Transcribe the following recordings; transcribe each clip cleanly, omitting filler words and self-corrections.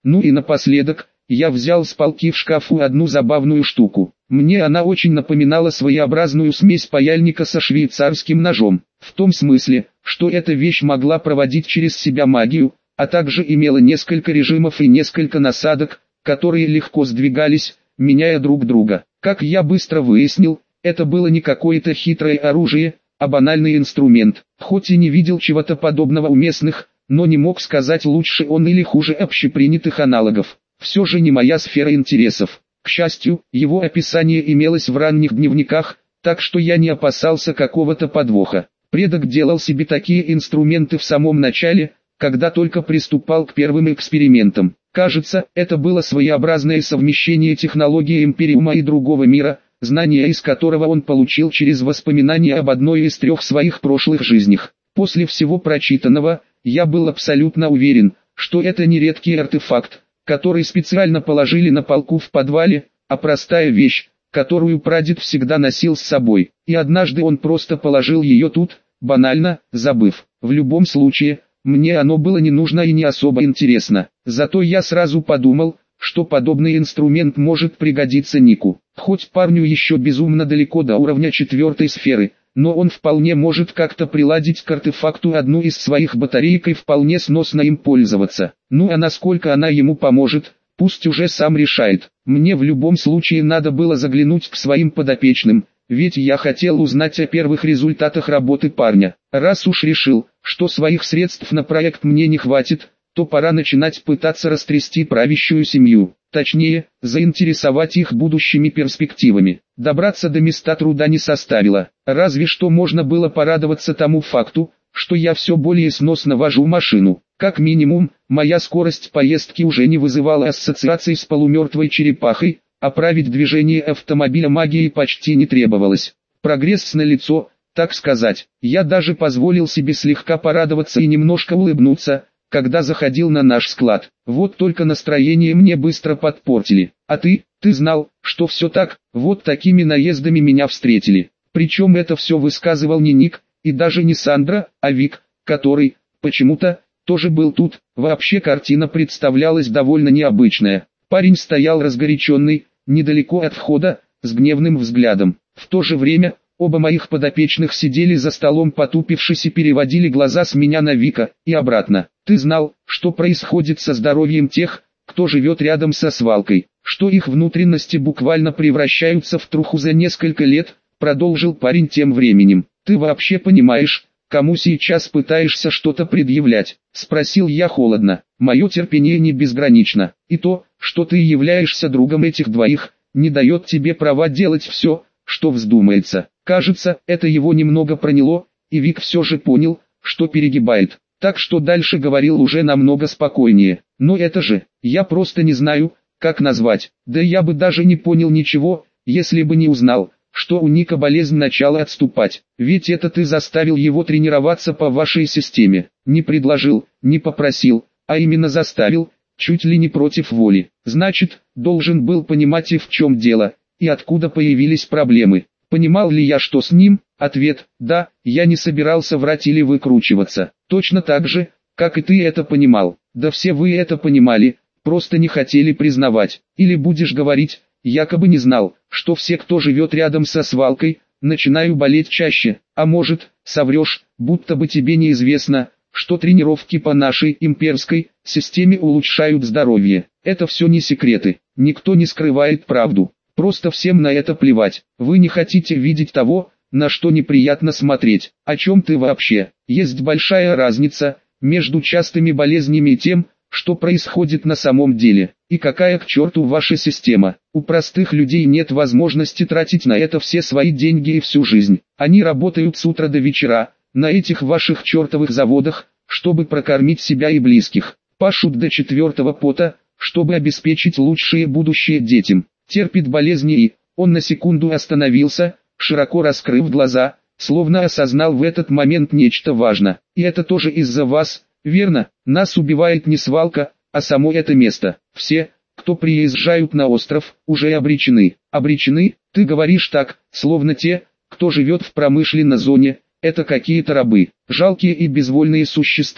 Ну и напоследок, я взял с полки в шкафу одну забавную штуку. Мне она очень напоминала своеобразную смесь паяльника со швейцарским ножом. В том смысле, что эта вещь могла проводить через себя магию, а также имела несколько режимов и несколько насадок, которые легко сдвигались, меняя друг друга. Как я быстро выяснил, это было не какое-то хитрое оружие, а банальный инструмент. Хоть и не видел чего-то подобного у местных, но не мог сказать, лучше он или хуже общепринятых аналогов. Все же не моя сфера интересов. К счастью, его описание имелось в ранних дневниках, так что я не опасался какого-то подвоха. Предок делал себе такие инструменты в самом начале, когда только приступал к первым экспериментам. Кажется, это было своеобразное совмещение технологии Империума и другого мира, знания из которого он получил через воспоминания об одной из 3 своих прошлых жизнях. После всего прочитанного, я был абсолютно уверен, что это не редкий артефакт, который специально положили на полку в подвале, а простая вещь, которую прадед всегда носил с собой. И однажды он просто положил ее тут, банально, забыв. В любом случае, мне оно было не нужно и не особо интересно. Зато я сразу подумал, что подобный инструмент может пригодиться Нику. Хоть парню еще безумно далеко до уровня 4-й сферы, но он вполне может как-то приладить к артефакту одну из своих батареек и вполне сносно им пользоваться. Ну а насколько она ему поможет, пусть уже сам решает. Мне в любом случае надо было заглянуть к своим подопечным, ведь я хотел узнать о первых результатах работы парня. Раз уж решил, что своих средств на проект мне не хватит, то пора начинать пытаться растрясти правящую семью. Точнее, заинтересовать их будущими перспективами. Добраться до места труда не составило. Разве что можно было порадоваться тому факту, что я все более сносно вожу машину. Как минимум, моя скорость поездки уже не вызывала ассоциаций с полумертвой черепахой, а править движение автомобиля магией почти не требовалось. Прогресс налицо, так сказать. Я даже позволил себе слегка порадоваться и немножко улыбнуться, когда заходил на наш склад. Вот только настроение мне быстро подпортили. А ты знал, что все так, вот такими наездами меня встретили. Причем это все высказывал не Ник, и даже не Сандра, а Вик, который, почему-то, тоже был тут. Вообще картина представлялась довольно необычная. Парень стоял разгоряченный, недалеко от входа, с гневным взглядом. В то же время, оба моих подопечных сидели за столом потупившись и переводили глаза с меня на Вика, и обратно. Ты знал, что происходит со здоровьем тех, кто живет рядом со свалкой, что их внутренности буквально превращаются в труху за несколько лет, продолжил парень тем временем. Ты вообще понимаешь, кому сейчас пытаешься что-то предъявлять? Спросил я холодно. Мое терпение не безгранично, и то, что ты являешься другом этих двоих, не дает тебе права делать все, что вздумается. Кажется, это его немного проняло, и Вик все же понял, что перегибает. Так что дальше говорил уже намного спокойнее. Но это же, я просто не знаю, как назвать. Да я бы даже не понял ничего, если бы не узнал, что у Ника болезнь начала отступать. Ведь это ты заставил его тренироваться по вашей системе. Не предложил, не попросил, а именно заставил, чуть ли не против воли. Значит, должен был понимать и в чем дело, и откуда появились проблемы. Понимал ли я, что с ним? Ответ – да, я не собирался врать или выкручиваться. Точно так же, как и ты это понимал. Да все вы это понимали, просто не хотели признавать. Или будешь говорить, якобы не знал, что все, кто живет рядом со свалкой, начинают болеть чаще. А может, соврешь, будто бы тебе неизвестно, что тренировки по нашей имперской системе улучшают здоровье. Это все не секреты, никто не скрывает правду. Просто всем на это плевать. Вы не хотите видеть того, на что неприятно смотреть. О чем ты вообще? Есть большая разница между частыми болезнями и тем, что происходит на самом деле. И какая к черту ваша система? У простых людей нет возможности тратить на это все свои деньги и всю жизнь. Они работают с утра до вечера, на этих ваших чертовых заводах, чтобы прокормить себя и близких. Пашут до 4-го пота, чтобы обеспечить лучшее будущее детям. Терпит болезни и, он на секунду остановился, широко раскрыв глаза, словно осознал в этот момент нечто важное. И это тоже из-за вас, верно? Нас убивает не свалка, а само это место. Все, кто приезжают на остров, уже обречены. Обречены, ты говоришь так, словно те, кто живет в промышленной зоне, это какие-то рабы, жалкие и безвольные существа,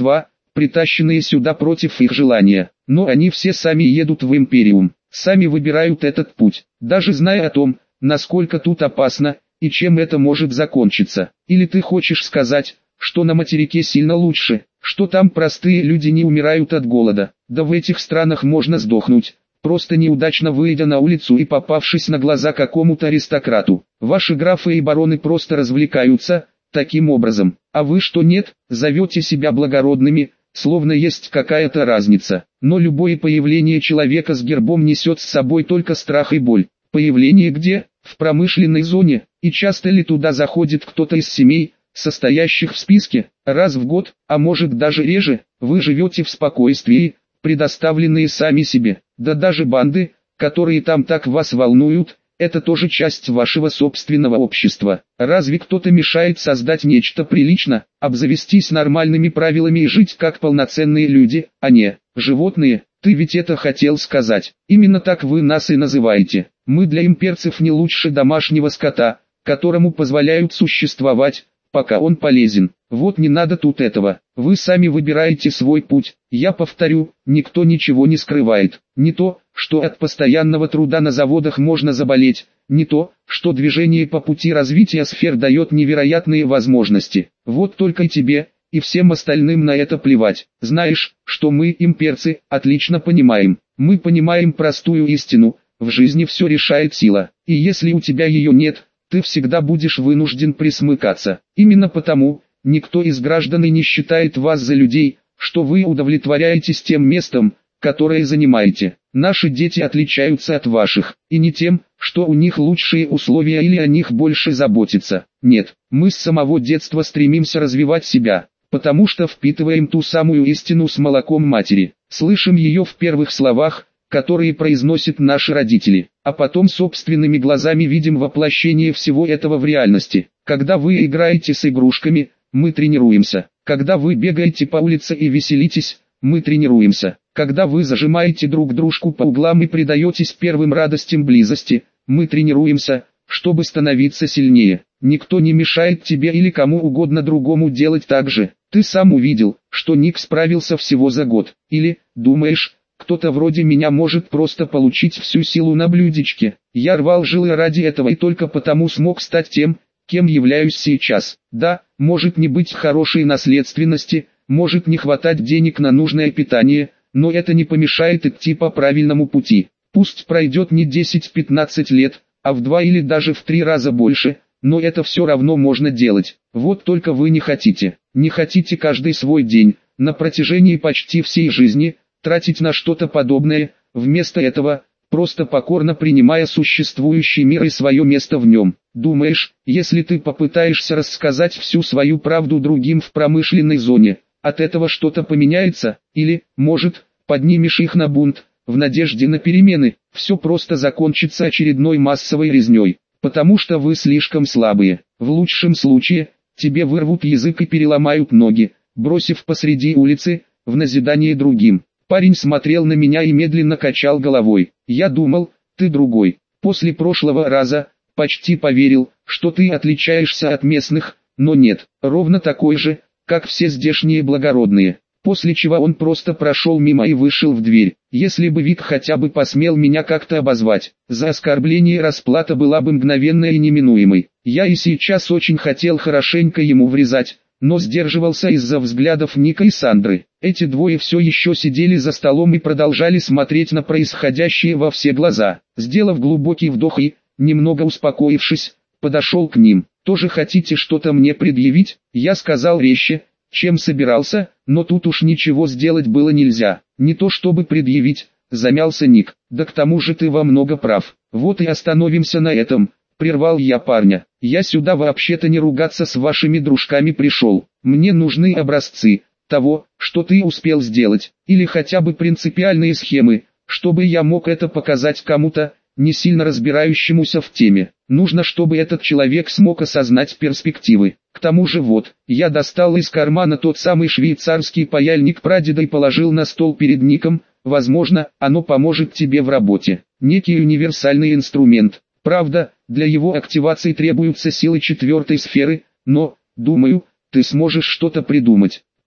притащенные сюда против их желания. Но они все сами едут в Империум, сами выбирают этот путь, даже зная о том, насколько тут опасно, и чем это может закончиться. Или ты хочешь сказать, что на материке сильно лучше, что там простые люди не умирают от голода? Да в этих странах можно сдохнуть, просто неудачно выйдя на улицу и попавшись на глаза какому-то аристократу. Ваши графы и бароны просто развлекаются таким образом, а вы что нет, зовете себя благородными, словно есть какая-то разница. Но любое появление человека с гербом несет с собой только страх и боль. Появление где? В промышленной зоне, и часто ли туда заходит кто-то из семей, состоящих в списке? Раз в год, а может даже реже. Вы живете в спокойствии, предоставленные сами себе. Да даже банды, которые там так вас волнуют, это тоже часть вашего собственного общества. Разве кто-то мешает создать нечто прилично, обзавестись нормальными правилами и жить как полноценные люди, а не животные? Ты ведь это хотел сказать. Именно так вы нас и называете. Мы для имперцев не лучше домашнего скота, которому позволяют существовать, пока он полезен. Вот не надо тут этого. Вы сами выбираете свой путь. Я повторю, никто ничего не скрывает. Не то, что от постоянного труда на заводах можно заболеть, не то, что движение по пути развития сфер дает невероятные возможности. Вот только и тебе, и всем остальным на это плевать. Знаешь, что мы, имперцы, отлично понимаем. Мы понимаем простую истину: в жизни все решает сила, и если у тебя ее нет, ты всегда будешь вынужден присмыкаться. Именно потому, никто из граждан и не считает вас за людей, что вы удовлетворяетесь тем местом, которое занимаете. Наши дети отличаются от ваших, и не тем, что у них лучшие условия или о них больше заботятся. Нет, мы с самого детства стремимся развивать себя, потому что впитываем ту самую истину с молоком матери, слышим ее в первых словах, которые произносят наши родители, а потом собственными глазами видим воплощение всего этого в реальности. Когда вы играете с игрушками, мы тренируемся. Когда вы бегаете по улице и веселитесь, мы тренируемся. Когда вы зажимаете друг дружку по углам и предаетесь первым радостям близости, мы тренируемся, чтобы становиться сильнее. Никто не мешает тебе или кому угодно другому делать так же. Ты сам увидел, что Ник справился всего за год. Или, думаешь, кто-то вроде меня может просто получить всю силу на блюдечке? Я рвал жилы ради этого и только потому смог стать тем, кем являюсь сейчас. Да, может не быть хорошей наследственности, может не хватать денег на нужное питание, но это не помешает идти по правильному пути. Пусть пройдет не 10-15 лет, а в 2 или даже в 3 раза больше, но это все равно можно делать. Вот только вы не хотите. Не хотите каждый свой день, на протяжении почти всей жизни, тратить на что-то подобное, вместо этого, просто покорно принимая существующий мир и свое место в нем. Думаешь, если ты попытаешься рассказать всю свою правду другим в промышленной зоне, от этого что-то поменяется? Или, может, поднимешь их на бунт, в надежде на перемены? Все просто закончится очередной массовой резней, потому что вы слишком слабые. В лучшем случае, тебе вырвут язык и переломают ноги, бросив посреди улицы, в назидание другим. Парень смотрел на меня и медленно качал головой. Я думал, ты другой. После прошлого раза, почти поверил, что ты отличаешься от местных, но нет, ровно такой же, как все здешние благородные. После чего он просто прошел мимо и вышел в дверь. Если бы Вик хотя бы посмел меня как-то обозвать, за оскорбление расплата была бы мгновенной и неминуемой. Я и сейчас очень хотел хорошенько ему врезать, но сдерживался из-за взглядов Ника и Сандры. Эти двое все еще сидели за столом и продолжали смотреть на происходящее во все глаза. Сделав глубокий вдох и, немного успокоившись, подошел к ним. «Тоже хотите что-то мне предъявить?» Я сказал резче, чем собирался, но тут уж ничего сделать было нельзя. «Не то чтобы предъявить», замялся Ник. «Да к тому же ты во много прав. Вот и остановимся на этом», прервал я парня. «Я сюда вообще-то не ругаться с вашими дружками пришел. Мне нужны образцы того, что ты успел сделать, или хотя бы принципиальные схемы, чтобы я мог это показать кому-то, не сильно разбирающемуся в теме. Нужно, чтобы этот человек смог осознать перспективы. К тому же вот, я достал из кармана тот самый швейцарский паяльник прадеда и положил на стол перед Ником. Возможно, оно поможет тебе в работе. Некий универсальный инструмент. Правда, для его активации требуются силы 4-й сферы, но, думаю, ты сможешь что-то придумать».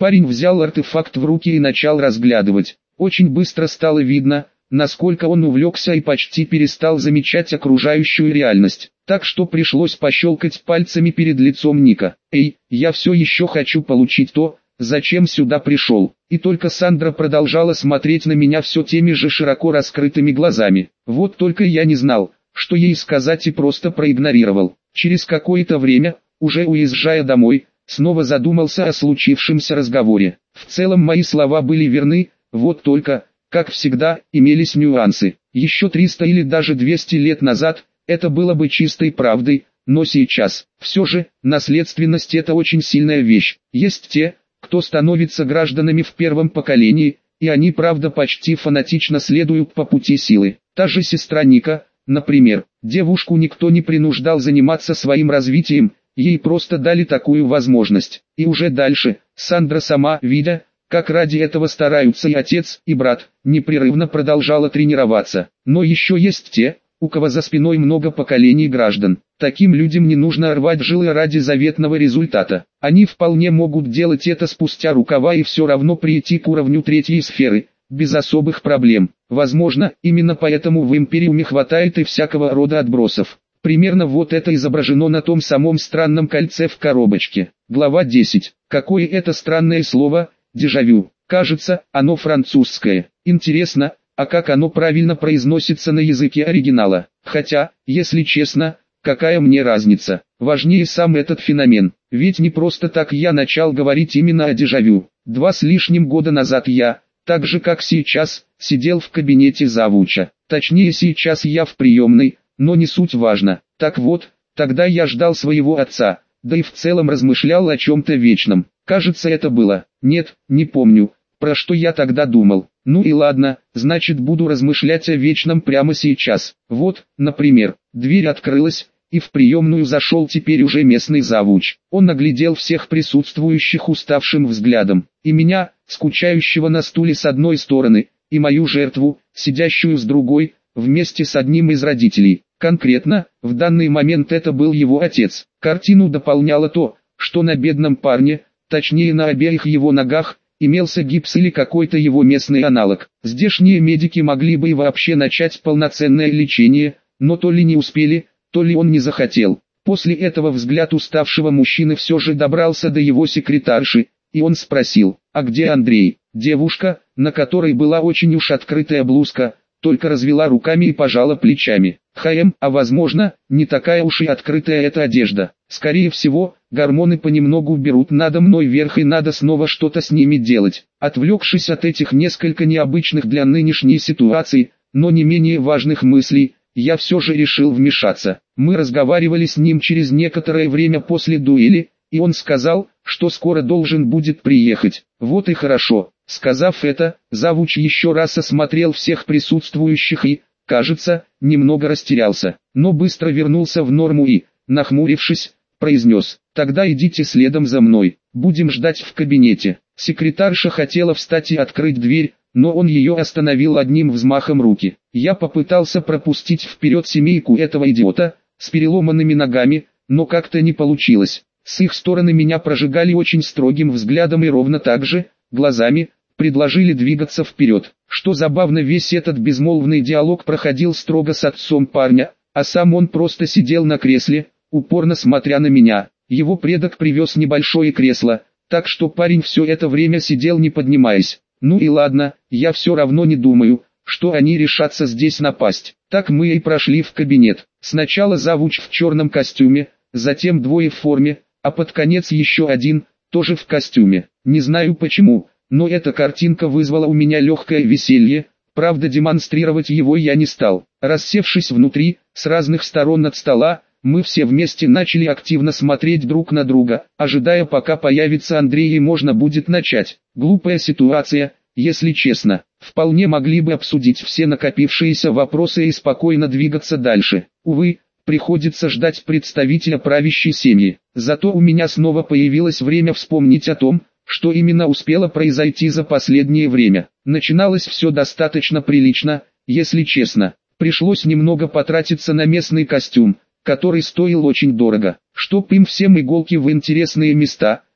Парень взял артефакт в руки и начал разглядывать. Очень быстро стало видно, насколько он увлекся и почти перестал замечать окружающую реальность. Так что пришлось пощелкать пальцами перед лицом Ника. «Эй, я все еще хочу получить то, зачем сюда пришел». И только Сандра продолжала смотреть на меня все теми же широко раскрытыми глазами. Вот только я не знал, что ей сказать, и просто проигнорировал. Через какое-то время, уже уезжая домой, снова задумался о случившемся разговоре. В целом мои слова были верны, вот только, как всегда, имелись нюансы. Еще 300 или даже 200 лет назад, это было бы чистой правдой, но сейчас, все же, наследственность — это очень сильная вещь. Есть те, кто становится гражданами в первом поколении, и они правда почти фанатично следуют по пути силы. Та же сестра Ника, например, девушку никто не принуждал заниматься своим развитием, ей просто дали такую возможность. И уже дальше, Сандра сама, видя, как ради этого стараются и отец, и брат, непрерывно продолжала тренироваться. Но еще есть те, у кого за спиной много поколений граждан. Таким людям не нужно рвать жилы ради заветного результата. Они вполне могут делать это спустя рукава и все равно прийти к уровню третьей сферы, без особых проблем. Возможно, именно поэтому в Империуме хватает и всякого рода отбросов. Примерно вот это изображено на том самом странном кольце в коробочке. Глава 10. Какое это странное слово, дежавю. Кажется, оно французское. Интересно, а как оно правильно произносится на языке оригинала? Хотя, если честно, какая мне разница? Важнее сам этот феномен. Ведь не просто так я начал говорить именно о дежавю. 2 с лишним года назад я, так же как сейчас, сидел в кабинете завуча. Точнее, сейчас я в приемной, но не суть важно. Так вот, тогда я ждал своего отца, да и в целом размышлял о чем-то вечном. Кажется, это было. Нет, не помню, про что я тогда думал. Ну и ладно, значит буду размышлять о вечном прямо сейчас. Вот, например, дверь открылась, и в приемную зашел теперь уже местный завуч. Он оглядел всех присутствующих уставшим взглядом. И меня, скучающего на стуле с одной стороны, и мою жертву, сидящую с другой, вместе с одним из родителей. Конкретно, в данный момент это был его отец. Картину дополняло то, что на бедном парне, точнее на обеих его ногах, имелся гипс или какой-то его местный аналог. Здешние медики могли бы и вообще начать полноценное лечение, но то ли не успели, то ли он не захотел. После этого взгляд уставшего мужчины все же добрался до его секретарши, и он спросил: «А где Андрей?» Девушка, на которой была очень уж открытая блузка, только развела руками и пожала плечами. А возможно, не такая уж и открытая эта одежда. Скорее всего, гормоны понемногу берут надо мной верх, и надо снова что-то с ними делать. Отвлекшись от этих несколько необычных для нынешней ситуации, но не менее важных мыслей, я все же решил вмешаться. Мы разговаривали с ним через некоторое время после дуэли, и он сказал, что скоро должен будет приехать. Вот и хорошо. Сказав это, завуч еще раз осмотрел всех присутствующих и, кажется, немного растерялся, но быстро вернулся в норму и, нахмурившись, произнес: «Тогда идите следом за мной, будем ждать в кабинете». Секретарша хотела встать и открыть дверь, но он ее остановил одним взмахом руки. Я попытался пропустить вперед семейку этого идиота, с переломанными ногами, но как-то не получилось. С их стороны меня прожигали очень строгим взглядом и ровно так же, глазами, предложили двигаться вперед. Что забавно, весь этот безмолвный диалог проходил строго с отцом парня, а сам он просто сидел на кресле, упорно смотря на меня. Его предок привез небольшое кресло, так что парень все это время сидел не поднимаясь. Ну и ладно, я все равно не думаю, что они решатся здесь напасть. Так мы и прошли в кабинет. Сначала завуч в черном костюме, затем двое в форме, а под конец еще один, тоже в костюме. Не знаю почему, но эта картинка вызвала у меня легкое веселье, правда демонстрировать его я не стал. Рассевшись внутри, с разных сторон от стола, мы все вместе начали активно смотреть друг на друга, ожидая, пока появится Андрей и можно будет начать. Глупая ситуация, если честно. Вполне могли бы обсудить все накопившиеся вопросы и спокойно двигаться дальше. Увы, приходится ждать представителя правящей семьи. Зато у меня снова появилось время вспомнить о том, что именно успело произойти за последнее время. Начиналось все достаточно прилично, если честно. Пришлось немного потратиться на местный костюм, который стоил очень дорого. Чтоб им всем иголки в интересные места,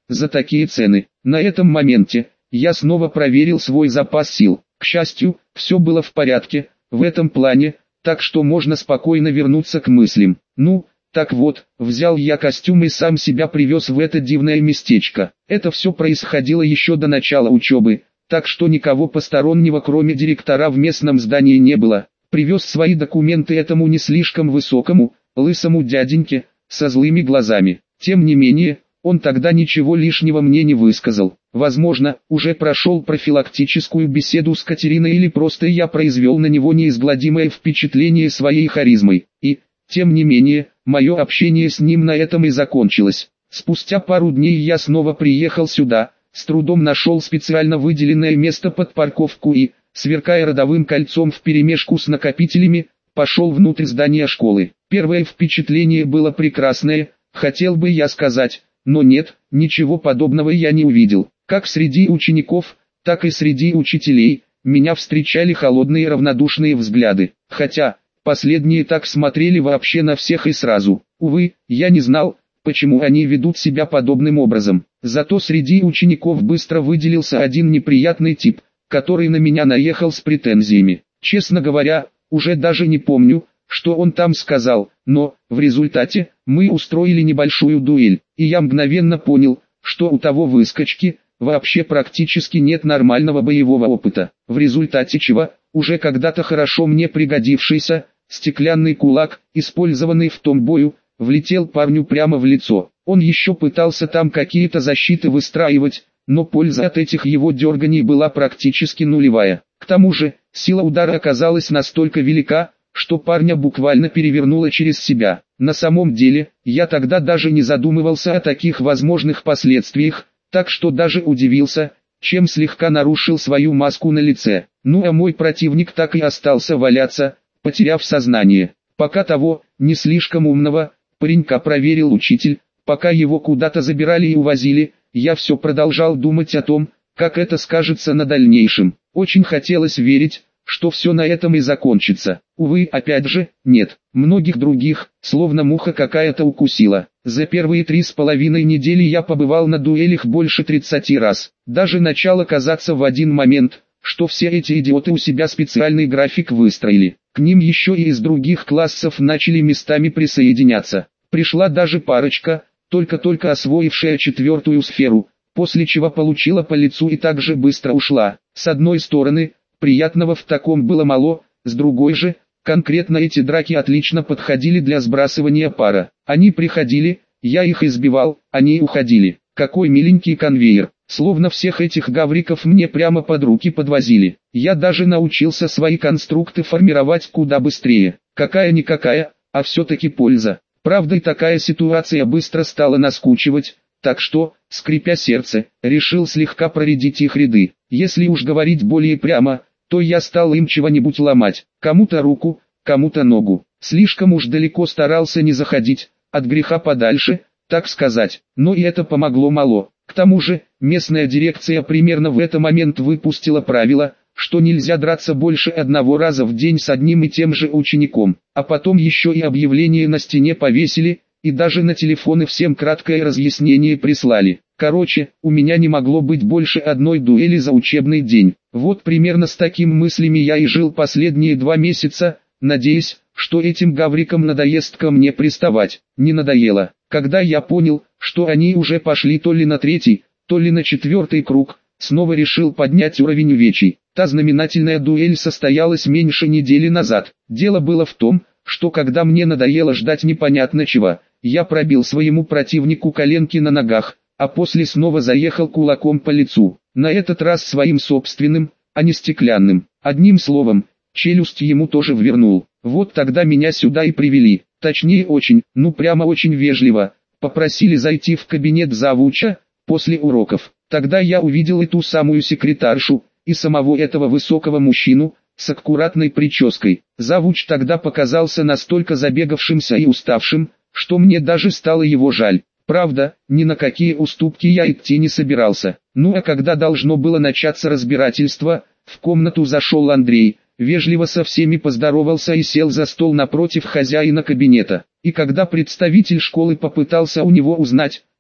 за такие цены. На этом моменте я снова проверил свой запас сил. К счастью, все было в порядке в этом плане, так что можно спокойно вернуться к мыслям. Ну, так вот, взял я костюм и сам себя привез в это дивное местечко. Это все происходило еще до начала учебы, так что никого постороннего кроме директора в местном здании не было. Привез свои документы этому не слишком высокому, лысому дяденьке, со злыми глазами. Тем не менее, он тогда ничего лишнего мне не высказал. Возможно, уже прошел профилактическую беседу с Катериной или просто я произвел на него неизгладимое впечатление своей харизмой. И, тем не менее, мое общение с ним на этом и закончилось. Спустя пару дней я снова приехал сюда, с трудом нашел специально выделенное место под парковку и, сверкая родовым кольцом вперемешку с накопителями, пошел внутрь здания школы. Первое впечатление было прекрасное, хотел бы я сказать, но нет, ничего подобного я не увидел. Как среди учеников, так и среди учителей, меня встречали холодные равнодушные взгляды, хотя, последние так смотрели вообще на всех и сразу. Увы, я не знал, почему они ведут себя подобным образом. Зато среди учеников быстро выделился один неприятный тип, который на меня наехал с претензиями. Честно говоря, уже даже не помню, что он там сказал, но, в результате, мы устроили небольшую дуэль, и я мгновенно понял, что у того выскочки вообще практически нет нормального боевого опыта, в результате чего, уже когда-то хорошо мне пригодившийся, стеклянный кулак, использованный в том бою, влетел парню прямо в лицо. Он еще пытался там какие-то защиты выстраивать, но польза от этих его дерганий была практически нулевая. К тому же, сила удара оказалась настолько велика, что парня буквально перевернуло через себя. На самом деле, я тогда даже не задумывался о таких возможных последствиях, так что даже удивился, чем слегка нарушил свою маску на лице. Ну а мой противник так и остался валяться, потеряв сознание. Пока того, не слишком умного, паренька проверил учитель, пока его куда-то забирали и увозили, я все продолжал думать о том, как это скажется на дальнейшем. Очень хотелось верить, что все на этом и закончится. Увы, опять же, нет. Многих других, словно муха какая-то укусила. За первые 3,5 недели я побывал на дуэлях больше 30 раз. Даже начало казаться в один момент, что все эти идиоты у себя специальный график выстроили. К ним еще и из других классов начали местами присоединяться. Пришла даже парочка, только-только освоившая 4-ю сферу, после чего получила по лицу и так же быстро ушла. С одной стороны, приятного в таком было мало, с другой же, конкретно эти драки отлично подходили для сбрасывания пара. Они приходили, я их избивал, они уходили. Какой миленький конвейер, словно всех этих гавриков мне прямо под руки подвозили. Я даже научился свои конструкты формировать куда быстрее. Какая-никакая, а все-таки польза. Правда, и такая ситуация быстро стала наскучивать, так что, скрипя сердце, решил слегка проредить их ряды. Если уж говорить более прямо, то я стал им чего-нибудь ломать, кому-то руку, кому-то ногу. Слишком уж далеко старался не заходить, от греха подальше, так сказать, но и это помогло мало. К тому же, местная дирекция примерно в этот момент выпустила правило, что нельзя драться больше одного раза в день с одним и тем же учеником, а потом еще и объявление на стене повесили, и даже на телефоны всем краткое разъяснение прислали. Короче, у меня не могло быть больше одной дуэли за учебный день. Вот примерно с такими мыслями я и жил последние 2 месяца, надеясь, что этим гаврикам надоест ко мне приставать. Не надоело. Когда я понял, что они уже пошли то ли на 3-й, то ли на 4-й круг, снова решил поднять уровень увечий. Та знаменательная дуэль состоялась меньше недели назад. Дело было в том, что когда мне надоело ждать непонятно чего, я пробил своему противнику коленки на ногах, а после снова заехал кулаком по лицу. На этот раз своим собственным, а не стеклянным. Одним словом, челюсть ему тоже ввернул. Вот тогда меня сюда и привели. Точнее очень, прямо очень вежливо, попросили зайти в кабинет завуча, после уроков. Тогда я увидел и ту самую секретаршу, и самого этого высокого мужчину, с аккуратной прической. Завуч тогда показался настолько забегавшимся и уставшим, что мне даже стало его жаль. Правда, ни на какие уступки я идти не собирался. А когда должно было начаться разбирательство, в комнату зашел Андрей, вежливо со всеми поздоровался и сел за стол напротив хозяина кабинета. И когда представитель школы попытался у него узнать,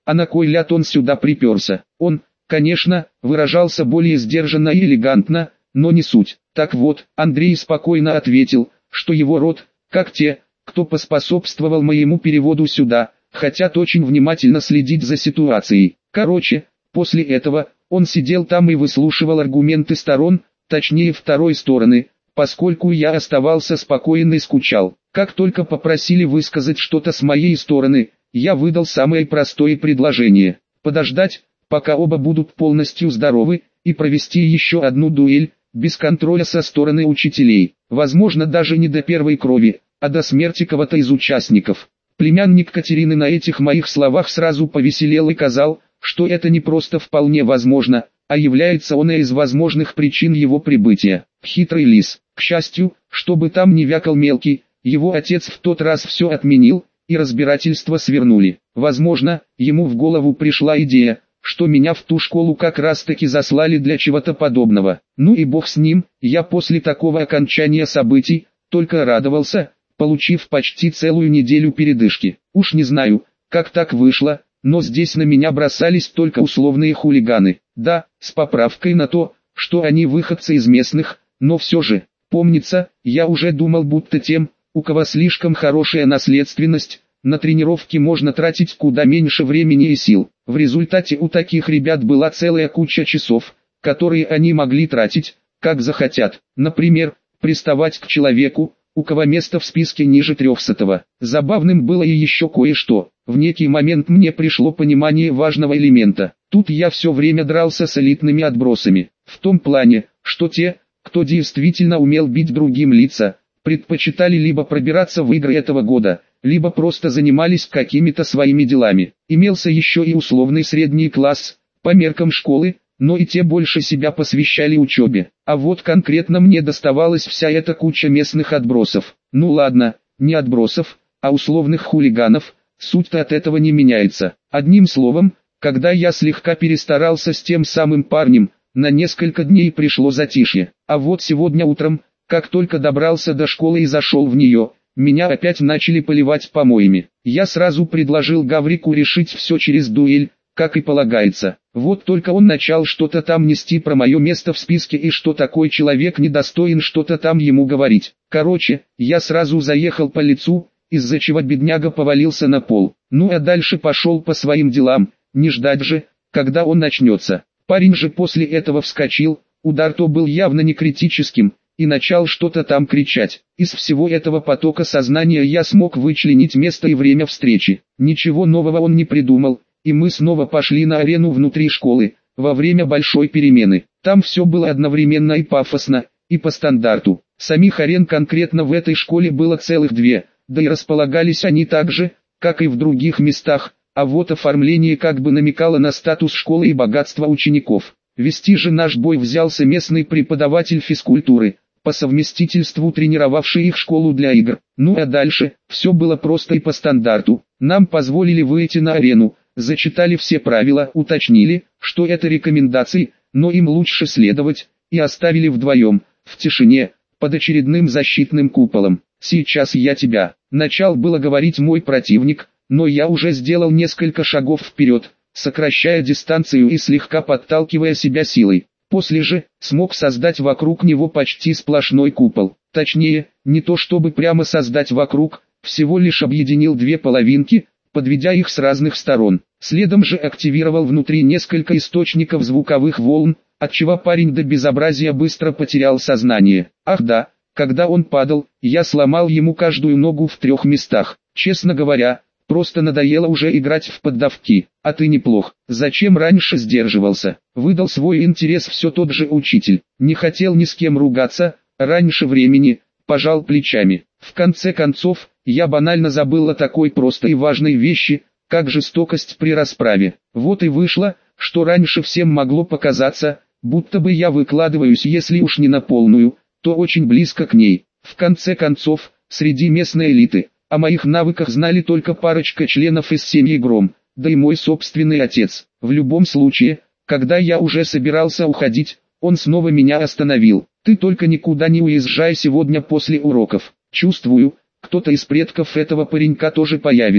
А на кой ляд он сюда приперся? Он, конечно, выражался более сдержанно и элегантно, но не суть. Так вот, Андрей спокойно ответил, что его род, как те, кто поспособствовал моему переводу сюда, хотят очень внимательно следить за ситуацией. Короче, после этого, он сидел там и выслушивал аргументы сторон, точнее второй стороны, поскольку я оставался спокоен и скучал. Как только попросили высказать что-то с моей стороны, я выдал самое простое предложение: подождать, пока оба будут полностью здоровы, и провести еще одну дуэль, без контроля со стороны учителей, возможно даже не до первой крови, а до смерти кого-то из участников. Племянник Катерины на этих моих словах сразу повеселел и сказал, что это не просто вполне возможно, а является оной из возможных причин его прибытия. Хитрый лис. К счастью, чтобы там не вякал мелкий, его отец в тот раз все отменил, и разбирательство свернули. Возможно, ему в голову пришла идея, что меня в ту школу как раз таки заслали для чего-то подобного. Ну и бог с ним, я после такого окончания событий только радовался, получив почти целую неделю передышки. Уж не знаю, как так вышло, но здесь на меня бросались только условные хулиганы. Да, с поправкой на то, что они выходцы из местных, но все же, помнится, я уже думал, будто тем, у кого слишком хорошая наследственность, на тренировки можно тратить куда меньше времени и сил. В результате у таких ребят была целая куча часов, которые они могли тратить, как захотят. Например, приставать к человеку, у кого место в списке ниже 300-го. Забавным было и еще кое-что. В некий момент мне пришло понимание важного элемента. Тут я все время дрался с элитными отбросами. В том плане, что те, кто действительно умел бить другим лица, предпочитали либо пробираться в игры этого года, либо просто занимались какими-то своими делами. Имелся еще и условный средний класс, по меркам школы, но и те больше себя посвящали учебе. А вот конкретно мне доставалась вся эта куча местных отбросов. Ну ладно, не отбросов, а условных хулиганов, суть-то от этого не меняется. Одним словом, когда я слегка перестарался с тем самым парнем, на несколько дней пришло затишье. А вот сегодня утром, как только добрался до школы и зашел в нее, меня опять начали поливать помоями. Я сразу предложил Гаврику решить все через дуэль, как и полагается. Вот только он начал что-то там нести про мое место в списке и что такой человек недостоин что-то там ему говорить. Короче, я сразу заехал по лицу, из-за чего бедняга повалился на пол. Ну а дальше пошел по своим делам, не ждать же, когда он начнется. Парень же после этого вскочил, удар-то был явно не критическим, и начал что-то там кричать. Из всего этого потока сознания я смог вычленить место и время встречи. Ничего нового он не придумал, и мы снова пошли на арену внутри школы, во время большой перемены. Там все было одновременно и пафосно, и по стандарту. Самих арен конкретно в этой школе было целых две, да и располагались они так же, как и в других местах, а вот оформление как бы намекало на статус школы и богатство учеников. Вести же наш бой взялся местный преподаватель физкультуры, по совместительству тренировавший их школу для игр. Ну а дальше, все было просто и по стандарту. Нам позволили выйти на арену, зачитали все правила, уточнили, что это рекомендации, но им лучше следовать, и оставили вдвоем, в тишине, под очередным защитным куполом. «Сейчас я тебя», начал было говорить мой противник, но я уже сделал несколько шагов вперед, сокращая дистанцию и слегка подталкивая себя силой. После же, смог создать вокруг него почти сплошной купол. Точнее, не то чтобы прямо создать вокруг, всего лишь объединил две половинки, подведя их с разных сторон. Следом же активировал внутри несколько источников звуковых волн, отчего парень до безобразия быстро потерял сознание. Ах да, когда он падал, я сломал ему каждую ногу в 3 местах. Честно говоря, просто надоело уже играть в поддавки. А ты неплох. Зачем раньше сдерживался? Выдал свой интерес все тот же учитель. Не хотел ни с кем ругаться, раньше времени, пожал плечами. В конце концов, я банально забыл о такой простой и важной вещи, как жестокость при расправе. Вот и вышло, что раньше всем могло показаться, будто бы я выкладываюсь, если уж не на полную, то очень близко к ней. В конце концов, среди местной элиты о моих навыках знали только парочка членов из семьи Гром, да и мой собственный отец. В любом случае, когда я уже собирался уходить, он снова меня остановил. «Ты только никуда не уезжай сегодня после уроков. Чувствую, кто-то из предков этого паренька тоже появится».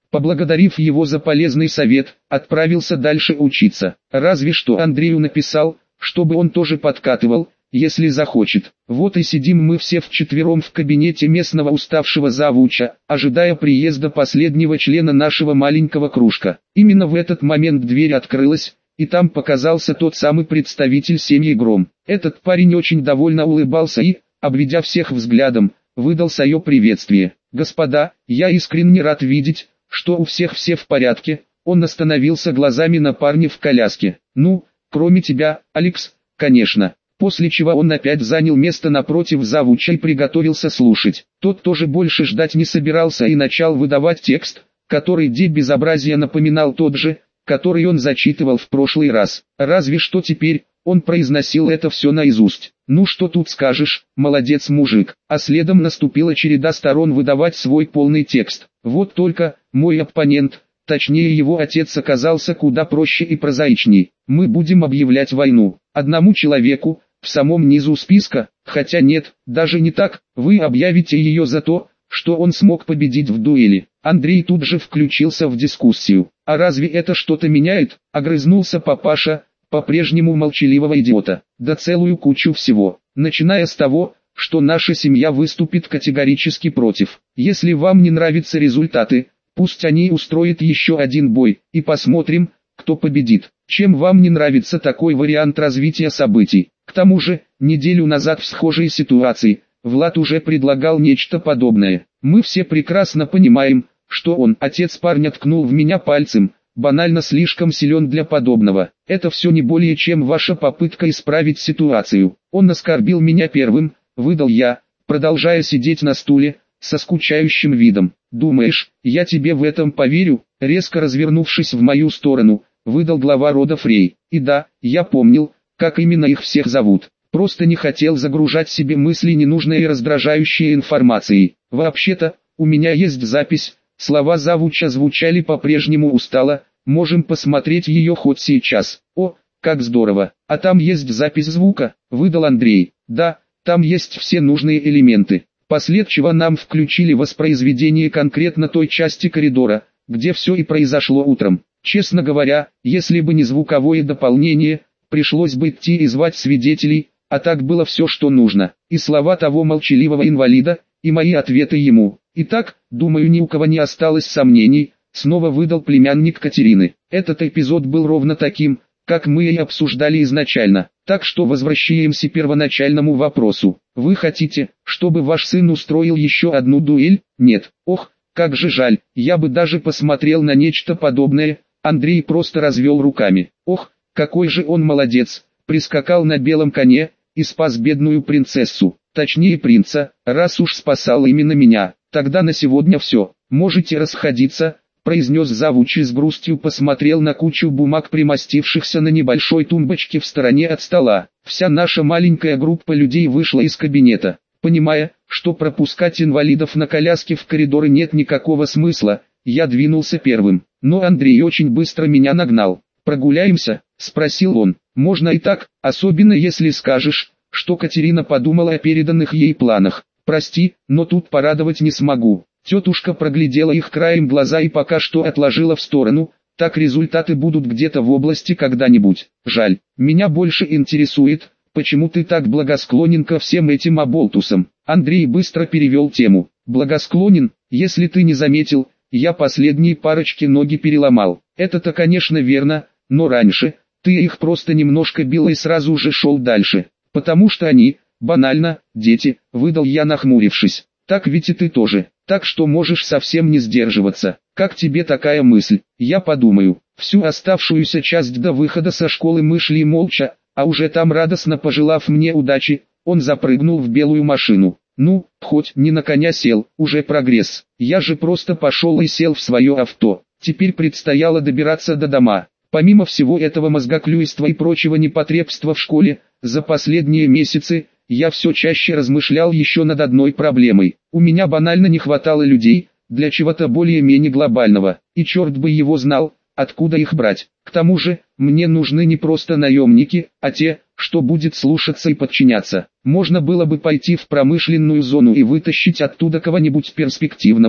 Поблагодарив его за полезный совет, отправился дальше учиться. Разве что Андрею написал, чтобы он тоже подкатывал, если захочет. Вот и сидим мы все вчетвером в кабинете местного уставшего завуча, ожидая приезда последнего члена нашего маленького кружка. Именно в этот момент дверь открылась, и там показался тот самый представитель семьи Гром. Этот парень очень довольно улыбался и, обведя всех взглядом, выдал свое приветствие. «Господа, я искренне рад видеть, что у всех все в порядке». Он остановился глазами на парне в коляске. «Ну, кроме тебя, Алекс, конечно». После чего он опять занял место напротив завуча и приготовился слушать. Тот тоже больше ждать не собирался и начал выдавать текст, который де безобразия напоминал тот же, который он зачитывал в прошлый раз. Разве что теперь он произносил это все наизусть. Ну что тут скажешь, молодец мужик. А следом наступила череда сторон выдавать свой полный текст. Вот только, мой оппонент, точнее его отец, оказался куда проще и прозаичней. Мы будем объявлять войну одному человеку, в самом низу списка, хотя нет, даже не так, вы объявите ее за то, что он смог победить в дуэли. Андрей тут же включился в дискуссию. А разве это что-то меняет? Огрызнулся папаша, по-прежнему молчаливого идиота. Да целую кучу всего, начиная с того, что наша семья выступит категорически против. Если вам не нравятся результаты, пусть они устроят еще один бой, и посмотрим, кто победит. Чем вам не нравится такой вариант развития событий? К тому же, неделю назад в схожей ситуации, Влад уже предлагал нечто подобное. Мы все прекрасно понимаем, что он, отец парня, ткнул в меня пальцем, банально слишком силен для подобного. Это все не более чем ваша попытка исправить ситуацию. Он оскорбил меня первым, выдал я, продолжая сидеть на стуле, со скучающим видом. Думаешь, я тебе в этом поверю? Резко развернувшись в мою сторону, выдал глава рода Фрей. И да, я помнил, как именно их всех зовут. Просто не хотел загружать себе мысли ненужной и раздражающей информацией. Вообще-то, у меня есть запись. Слова завуча звучали по-прежнему устало. Можем посмотреть ее хоть сейчас. О, как здорово. А там есть запись звука, выдал Андрей. Да, там есть все нужные элементы. После чего нам включили воспроизведение конкретно той части коридора, где все и произошло утром. Честно говоря, если бы не звуковое дополнение, пришлось бы идти и звать свидетелей, а так было все, что нужно. И слова того молчаливого инвалида, и мои ответы ему. Итак, думаю, ни у кого не осталось сомнений, снова выдал племянник Катерины. Этот эпизод был ровно таким, как мы и обсуждали изначально. Так что возвращаемся к первоначальному вопросу. Вы хотите, чтобы ваш сын устроил еще одну дуэль? Нет. Ох, как же жаль, я бы даже посмотрел на нечто подобное. Андрей просто развел руками. Ох, какой же он молодец, прискакал на белом коне и спас бедную принцессу, точнее принца, раз уж спасал именно меня. Тогда на сегодня все, можете расходиться, произнес завуч и с грустью посмотрел на кучу бумаг, примостившихся на небольшой тумбочке в стороне от стола. Вся наша маленькая группа людей вышла из кабинета, понимая, что пропускать инвалидов на коляске в коридоры нет никакого смысла. Я двинулся первым, но Андрей очень быстро меня нагнал. «Прогуляемся?» – спросил он. «Можно и так, особенно если скажешь, что Катерина подумала о переданных ей планах. Прости, но тут порадовать не смогу». Тетушка проглядела их краем глаза и пока что отложила в сторону. Так результаты будут где-то в области когда-нибудь. Жаль, меня больше интересует, почему ты так благосклонен ко всем этим оболтусам. Андрей быстро перевел тему. Благосклонен, если ты не заметил, я последние парочки ноги переломал. Это-то конечно верно, но раньше, ты их просто немножко бил и сразу же шел дальше. Потому что они, банально, дети, выдал я, нахмурившись. Так ведь и ты тоже. Так что можешь совсем не сдерживаться. Как тебе такая мысль? Я подумаю. Всю оставшуюся часть до выхода со школы мы шли молча, а уже там, радостно пожелав мне удачи, он запрыгнул в белую машину. Ну, хоть не на коня сел, уже прогресс. Я же просто пошел и сел в свое авто. Теперь предстояло добираться до дома. Помимо всего этого мозгоклюйства и прочего непотребства в школе, за последние месяцы, я все чаще размышлял еще над одной проблемой. У меня банально не хватало людей, для чего-то более-менее глобального, и черт бы его знал, откуда их брать. К тому же, мне нужны не просто наемники, а те, что будет слушаться и подчиняться. Можно было бы пойти в промышленную зону и вытащить оттуда кого-нибудь перспективного,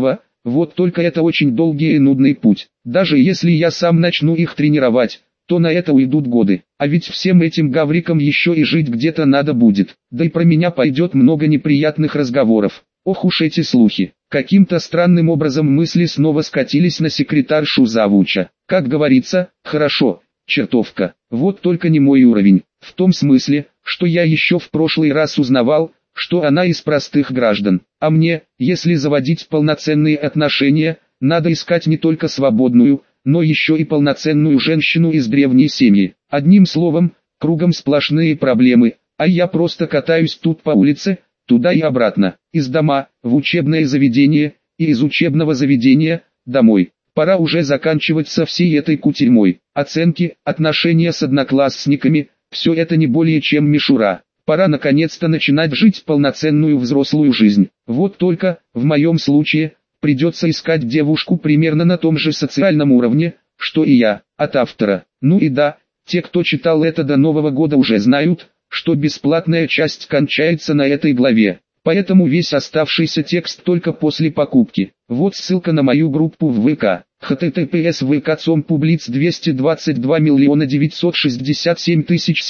Вот только это очень долгий и нудный путь. Даже если я сам начну их тренировать, то на это уйдут годы. А ведь всем этим гаврикам еще и жить где-то надо будет. Да и про меня пойдет много неприятных разговоров. Ох уж эти слухи. Каким-то странным образом мысли снова скатились на секретаршу завуча. Как говорится, хорошо, чертовка. Вот только не мой уровень. В том смысле, что я еще в прошлый раз узнавал, что она из простых граждан. А мне, если заводить полноценные отношения, надо искать не только свободную, но еще и полноценную женщину из древней семьи. Одним словом, кругом сплошные проблемы, а я просто катаюсь тут по улице, туда и обратно, из дома, в учебное заведение, и из учебного заведения, домой. Пора уже заканчивать со всей этой кутерьмой. Оценки, отношения с одноклассниками, все это не более чем мишура. Пора наконец-то начинать жить полноценную взрослую жизнь. Вот только, в моем случае, придется искать девушку примерно на том же социальном уровне, что и я, от автора. Ну и да, те, кто читал это до Нового года, уже знают, что бесплатная часть кончается на этой главе. Поэтому весь оставшийся текст только после покупки. Вот ссылка на мою группу в ВК. https vk.com/public 222 967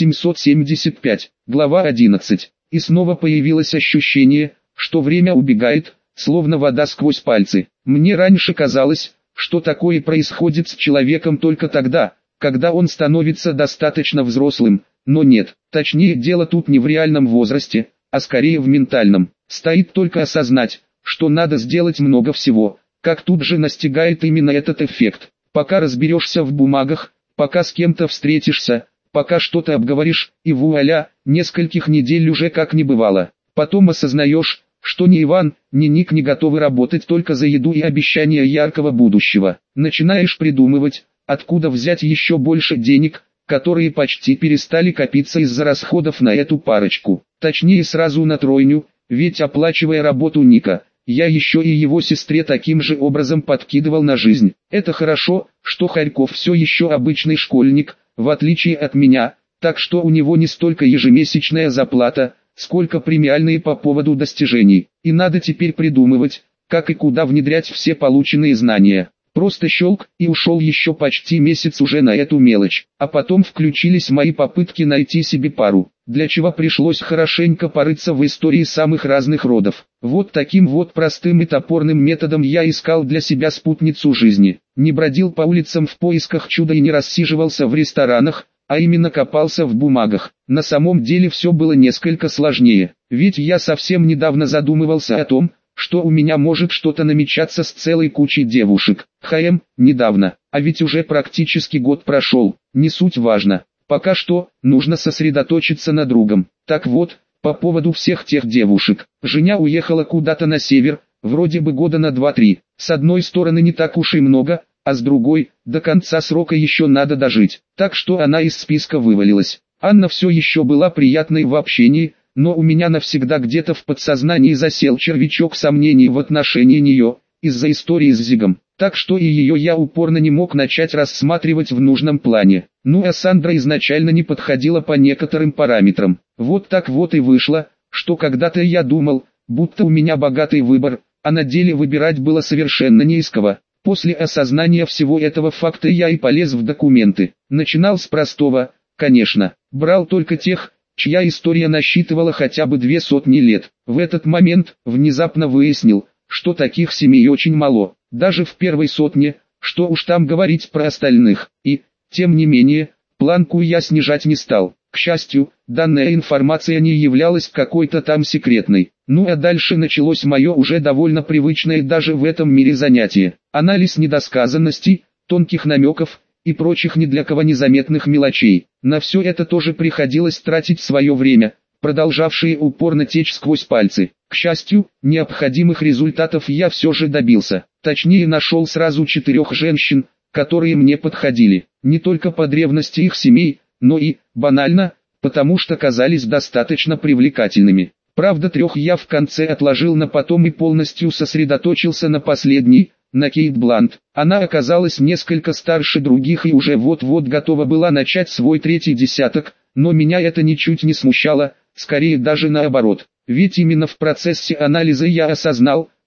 775. Глава 11. И снова появилось ощущение, что время убегает, словно вода сквозь пальцы. Мне раньше казалось, что такое происходит с человеком только тогда, когда он становится достаточно взрослым, но нет, точнее дело тут не в реальном возрасте, а скорее в ментальном. Стоит только осознать, что надо сделать много всего, как тут же настигает именно этот эффект. Пока разберешься в бумагах, пока с кем-то встретишься, пока что-то обговоришь, и вуаля, нескольких недель уже как не бывало. Потом осознаешь, что ни Иван, ни Ник не готовы работать только за еду и обещания яркого будущего. Начинаешь придумывать, откуда взять еще больше денег, которые почти перестали копиться из-за расходов на эту парочку. Точнее сразу на тройню, ведь оплачивая работу Ника, я еще и его сестре таким же образом подкидывал на жизнь. Это хорошо, что Харьков все еще обычный школьник, в отличие от меня, так что у него не столько ежемесячная зарплата, сколько премиальные по поводу достижений. И надо теперь придумывать, как и куда внедрять все полученные знания. Просто щелк, и ушел еще почти месяц уже на эту мелочь. А потом включились мои попытки найти себе пару, для чего пришлось хорошенько порыться в истории самых разных родов. Вот таким вот простым и топорным методом я искал для себя спутницу жизни. Не бродил по улицам в поисках чуда и не рассиживался в ресторанах, а именно копался в бумагах. На самом деле все было несколько сложнее, ведь я совсем недавно задумывался о том, что у меня может что-то намечаться с целой кучей девушек. Недавно, а ведь уже практически год прошел, не суть важно. Пока что, нужно сосредоточиться на другом. Так вот, по поводу всех тех девушек. Женя уехала куда-то на север, вроде бы года на 2-3. С одной стороны не так уж и много, а с другой, до конца срока еще надо дожить. Так что она из списка вывалилась. Анна все еще была приятной в общении, но у меня навсегда где-то в подсознании засел червячок сомнений в отношении нее, из-за истории с Зигом. Так что и ее я упорно не мог начать рассматривать в нужном плане. Ну а Сандра изначально не подходила по некоторым параметрам. Вот так вот и вышло, что когда-то я думал, будто у меня богатый выбор, а на деле выбирать было совершенно не из кого. После осознания всего этого факта я и полез в документы. Начинал с простого, конечно, брал только тех, чья история насчитывала хотя бы 200 лет. В этот момент внезапно выяснил, что таких семей очень мало, даже в первой сотне, что уж там говорить про остальных. И, тем не менее, планку я снижать не стал. К счастью, данная информация не являлась какой-то там секретной. Ну а дальше началось мое уже довольно привычное даже в этом мире занятие. Анализ недосказанностей, тонких намеков и прочих ни для кого незаметных мелочей. На все это тоже приходилось тратить свое время, продолжавшие упорно течь сквозь пальцы. К счастью, необходимых результатов я все же добился. Точнее, нашел сразу 4 женщин, которые мне подходили. Не только по древности их семей, но и, банально, потому что казались достаточно привлекательными. Правда, 3 я в конце отложил на потом и полностью сосредоточился на последней, на Кейт Блант. Она оказалась несколько старше других и уже вот-вот готова была начать свой 3-й десяток, но меня это ничуть не смущало, скорее даже наоборот. Ведь именно в процессе анализа я осознал,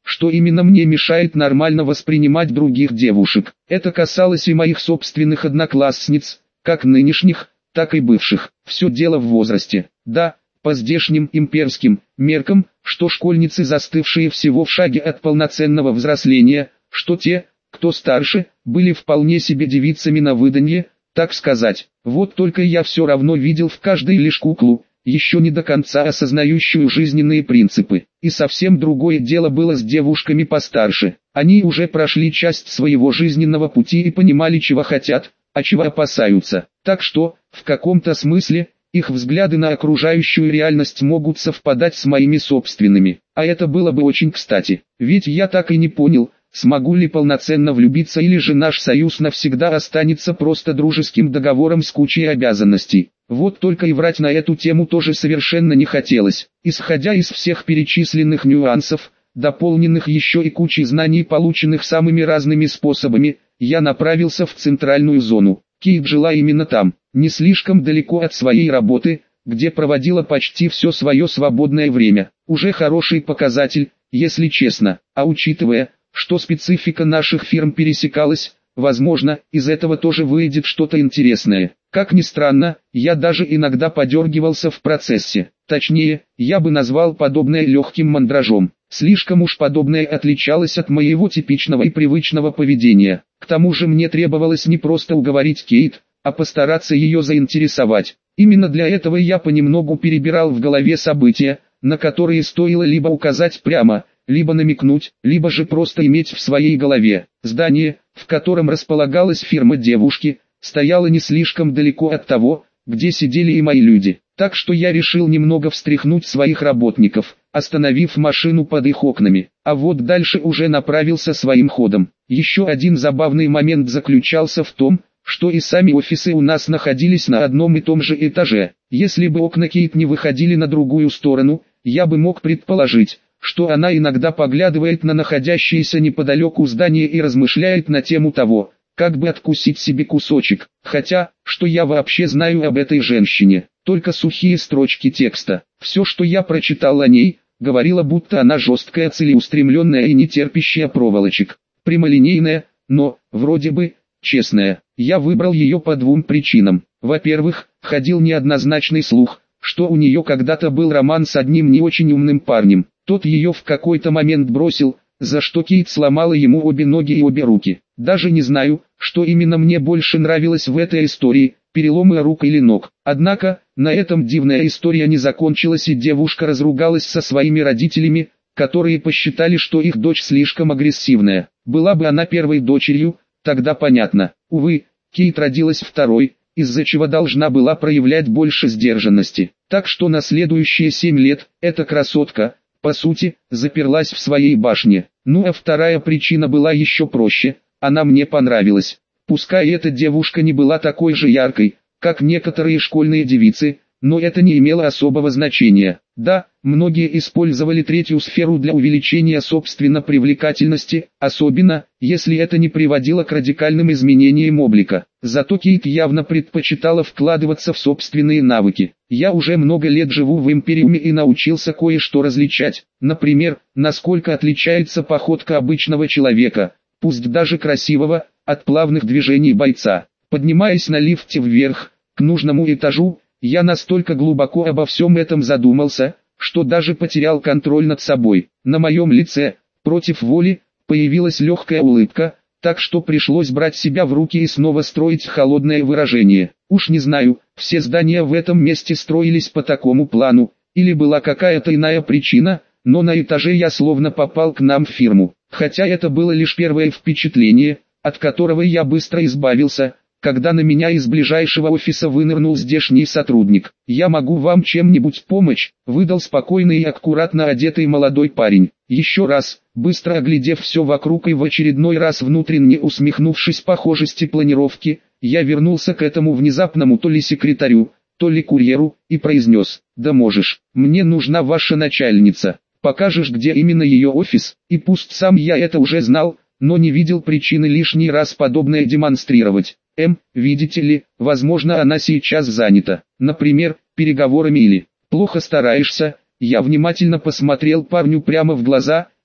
что именно мне мешает нормально воспринимать других девушек. Это касалось и моих собственных одноклассниц, как нынешних, так и бывших. Все дело в возрасте. Да, по здешним имперским меркам, что школьницы, застывшие всего в шаге от полноценного взросления, что те, кто старше, были вполне себе девицами на выданье, так сказать. Вот только я все равно видел в каждой лишь куклу, еще не до конца осознающую жизненные принципы. И совсем другое дело было с девушками постарше. Они уже прошли часть своего жизненного пути и понимали, чего хотят, а чего опасаются. Так что, в каком-то смысле, их взгляды на окружающую реальность могут совпадать с моими собственными. А это было бы очень кстати. Ведь я так и не понял, смогу ли полноценно влюбиться, или же наш союз навсегда останется просто дружеским договором с кучей обязанностей. Вот только и врать на эту тему тоже совершенно не хотелось. Исходя из всех перечисленных нюансов, дополненных еще и кучей знаний, полученных самыми разными способами, я направился в центральную зону. Кейт жила именно там, не слишком далеко от своей работы, где проводила почти все свое свободное время. Уже хороший показатель, если честно, а учитывая, что специфика наших фирм пересекалась, возможно, из этого тоже выйдет что-то интересное. Как ни странно, я даже иногда подергивался в процессе. Точнее, я бы назвал подобное легким мандражом. Слишком уж подобное отличалось от моего типичного и привычного поведения. К тому же мне требовалось не просто уговорить Кейт, а постараться ее заинтересовать. Именно для этого я понемногу перебирал в голове события, на которые стоило либо указать прямо, либо намекнуть, либо же просто иметь в своей голове. Здание, в котором располагалась фирма девушки, стояло не слишком далеко от того, где сидели и мои люди. Так что я решил немного встряхнуть своих работников, остановив машину под их окнами. А вот дальше уже направился своим ходом. Еще один забавный момент заключался в том, что и сами офисы у нас находились на одном и том же этаже. Если бы окна Кейт не выходили на другую сторону, я бы мог предположить, что она иногда поглядывает на находящееся неподалеку здание и размышляет на тему того, как бы откусить себе кусочек. Хотя, что я вообще знаю об этой женщине? Только сухие строчки текста. Все, что я прочитал о ней, говорило, будто она жесткая, целеустремленная и не терпящая проволочек. Прямолинейная, но, вроде бы, честная. Я выбрал ее по двум причинам. Во-первых, ходил неоднозначный слух, что у нее когда-то был роман с одним не очень умным парнем. Тот ее в какой-то момент бросил, за что Кейт сломала ему обе ноги и обе руки. Даже не знаю, что именно мне больше нравилось в этой истории, переломы рук или ног. Однако, на этом дивная история не закончилась, и девушка разругалась со своими родителями, которые посчитали, что их дочь слишком агрессивная. Была бы она первой дочерью, тогда понятно. Увы, Кейт родилась второй, из-за чего должна была проявлять больше сдержанности. Так что на следующие 7 лет, эта красотка, по сути, заперлась в своей башне. Ну а вторая причина была еще проще, она мне понравилась. Пускай эта девушка не была такой же яркой, как некоторые школьные девицы, но это не имело особого значения. Да, многие использовали третью сферу для увеличения собственной привлекательности, особенно, если это не приводило к радикальным изменениям облика. Зато Кейт явно предпочитала вкладываться в собственные навыки. Я уже много лет живу в Империуме и научился кое-что различать. Например, насколько отличается походка обычного человека, пусть даже красивого, от плавных движений бойца. Поднимаясь на лифте вверх, к нужному этажу, я настолько глубоко обо всем этом задумался, что даже потерял контроль над собой. На моем лице, против воли, появилась легкая улыбка, так что пришлось брать себя в руки и снова строить холодное выражение. Уж не знаю, все здания в этом месте строились по такому плану, или была какая-то иная причина, но на этаже я словно попал к нам в фирму. Хотя это было лишь первое впечатление, от которого я быстро избавился, когда на меня из ближайшего офиса вынырнул здешний сотрудник. «Я могу вам чем-нибудь помочь?» — выдал спокойный и аккуратно одетый молодой парень. Еще раз, быстро оглядев все вокруг и в очередной раз внутренне усмехнувшись похожести планировки, я вернулся к этому внезапному то ли секретарю, то ли курьеру, и произнес: «Да можешь, мне нужна ваша начальница. Покажешь, где именно ее офис?» И пусть сам я это уже знал, но не видел причины лишний раз подобное демонстрировать. Видите ли, возможно, она сейчас занята, например, переговорами или плохо стараешься. Я внимательно посмотрел парню прямо в глаза,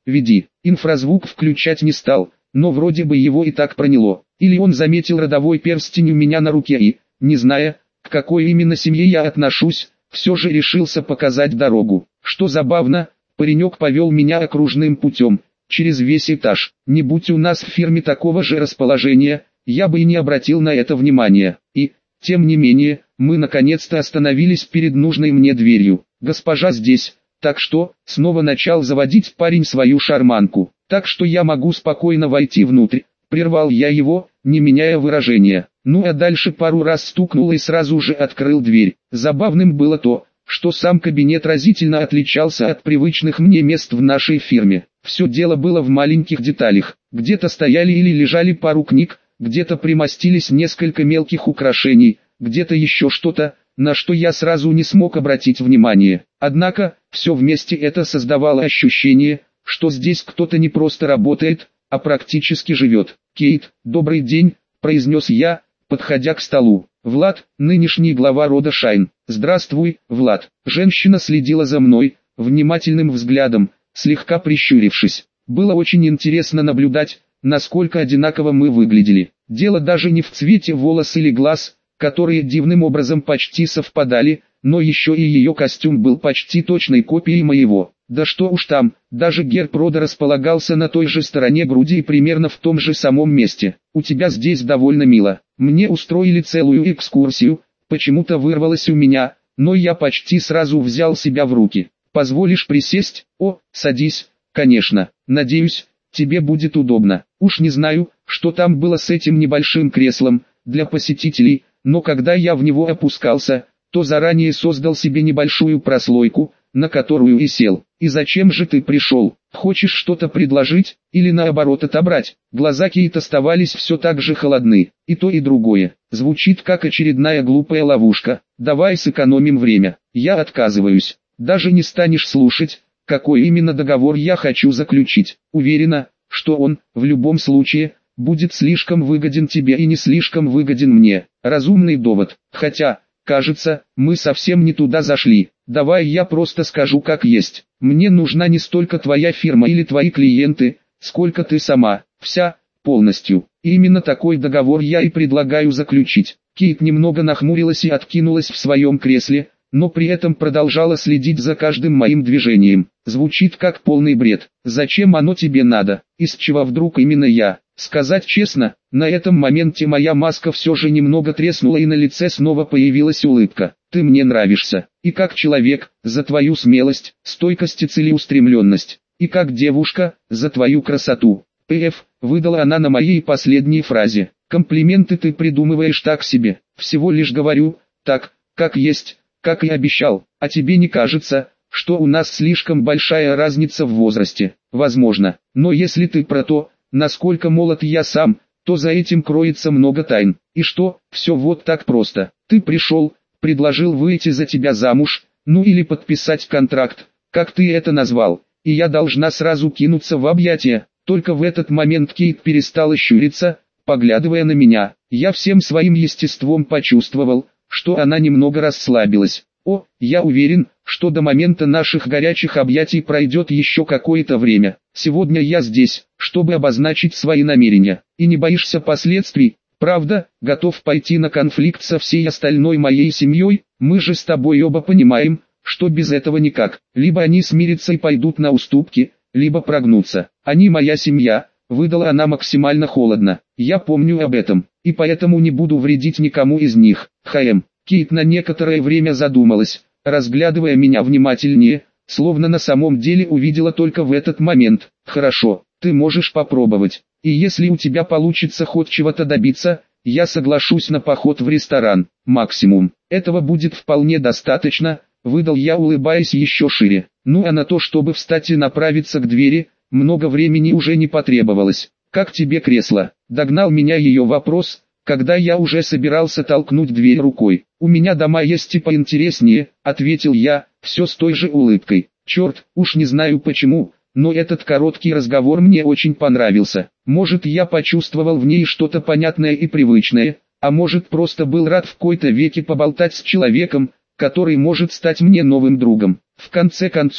веди. Инфразвук включать не стал, но вроде бы его и так проняло. Или он заметил родовой перстень у меня на руке и, не зная, к какой именно семье я отношусь, все же решился показать дорогу. Что забавно, паренек повел меня окружным путем, через весь этаж. Не будь у нас в фирме такого же расположения, я бы и не обратил на это внимания. И, тем не менее, мы наконец-то остановились перед нужной мне дверью. Госпожа здесь, так что, снова начал заводить парень свою шарманку. Так что я могу спокойно войти внутрь. Прервал я его, не меняя выражения. Ну а дальше пару раз стукнул и сразу же открыл дверь. Забавным было то, что сам кабинет разительно отличался от привычных мне мест в нашей фирме. Все дело было в маленьких деталях. Где-то стояли или лежали пару книг, где-то примостились несколько мелких украшений, где-то еще что-то, на что я сразу не смог обратить внимание. Однако, все вместе это создавало ощущение, что здесь кто-то не просто работает, а практически живет. «Кейт, добрый день», — произнес я, подходя к столу. «Влад, нынешний глава рода Шайн». «Здравствуй, Влад». Женщина следила за мной, внимательным взглядом, слегка прищурившись. Было очень интересно наблюдать, насколько одинаково мы выглядели. Дело даже не в цвете волос или глаз, которые дивным образом почти совпадали, но еще и ее костюм был почти точной копией моего. Да что уж там, даже герб рода располагался на той же стороне груди и примерно в том же самом месте. «У тебя здесь довольно мило. Мне устроили целую экскурсию», почему-то вырвалось у меня, но я почти сразу взял себя в руки. «Позволишь присесть?» «О, садись, конечно. Надеюсь, тебе будет удобно». Уж не знаю, что там было с этим небольшим креслом для посетителей, но когда я в него опускался, то заранее создал себе небольшую прослойку, на которую и сел. «И зачем же ты пришел? Хочешь что-то предложить, или наоборот отобрать?» Глаза Кейт оставались все так же холодны. И то и другое. Звучит как очередная глупая ловушка. «Давай сэкономим время». «Я отказываюсь. Даже не станешь слушать, какой именно договор я хочу заключить. Уверена, что он, в любом случае, будет слишком выгоден тебе и не слишком выгоден мне». Разумный довод. Хотя, кажется, мы совсем не туда зашли. Давай я просто скажу как есть. Мне нужна не столько твоя фирма или твои клиенты, сколько ты сама, вся, полностью. И именно такой договор я и предлагаю заключить. Кейт немного нахмурилась и откинулась в своем кресле, но при этом продолжала следить за каждым моим движением. Звучит как полный бред. Зачем оно тебе надо? Из чего вдруг именно я? Сказать честно, на этом моменте моя маска все же немного треснула и на лице снова появилась улыбка. Ты мне нравишься. И как человек, за твою смелость, стойкость и целеустремленность. И как девушка, за твою красоту. П.Ф. выдала она на моей последней фразе. Комплименты ты придумываешь так себе. Всего лишь говорю, так, как есть, как и обещал. А тебе не кажется, что у нас слишком большая разница в возрасте? Возможно. Но если ты про то, насколько молод я сам, то за этим кроется много тайн. И что, все вот так просто. Ты пришел, предложил выйти за тебя замуж, ну или подписать контракт, как ты это назвал, и я должна сразу кинуться в объятия. Только в этот момент Кейт перестала щуриться, поглядывая на меня. Я всем своим естеством почувствовал, что она немного расслабилась. О, я уверен, что до момента наших горячих объятий пройдет еще какое-то время. Сегодня я здесь, чтобы обозначить свои намерения. И не боишься последствий? Правда, готов пойти на конфликт со всей остальной моей семьей? Мы же с тобой оба понимаем, что без этого никак. Либо они смирятся и пойдут на уступки, либо прогнутся. Они моя семья, выдала она максимально холодно. Я помню об этом, и поэтому не буду вредить никому из них. Кейт на некоторое время задумалась, разглядывая меня внимательнее, словно на самом деле увидела только в этот момент. «Хорошо, ты можешь попробовать, и если у тебя получится хоть чего-то добиться, я соглашусь на поход в ресторан, максимум. Этого будет вполне достаточно», выдал я, улыбаясь еще шире. Ну а на то, чтобы встать и направиться к двери, много времени уже не потребовалось. «Как тебе кресло?» Догнал меня ее вопрос, когда я уже собирался толкнуть дверь рукой. «У меня дома есть и поинтереснее», ответил я, все с той же улыбкой. Черт, уж не знаю почему, но этот короткий разговор мне очень понравился. Может, я почувствовал в ней что-то понятное и привычное, а может, просто был рад в кои-то веки поболтать с человеком, который может стать мне новым другом. В конце концов,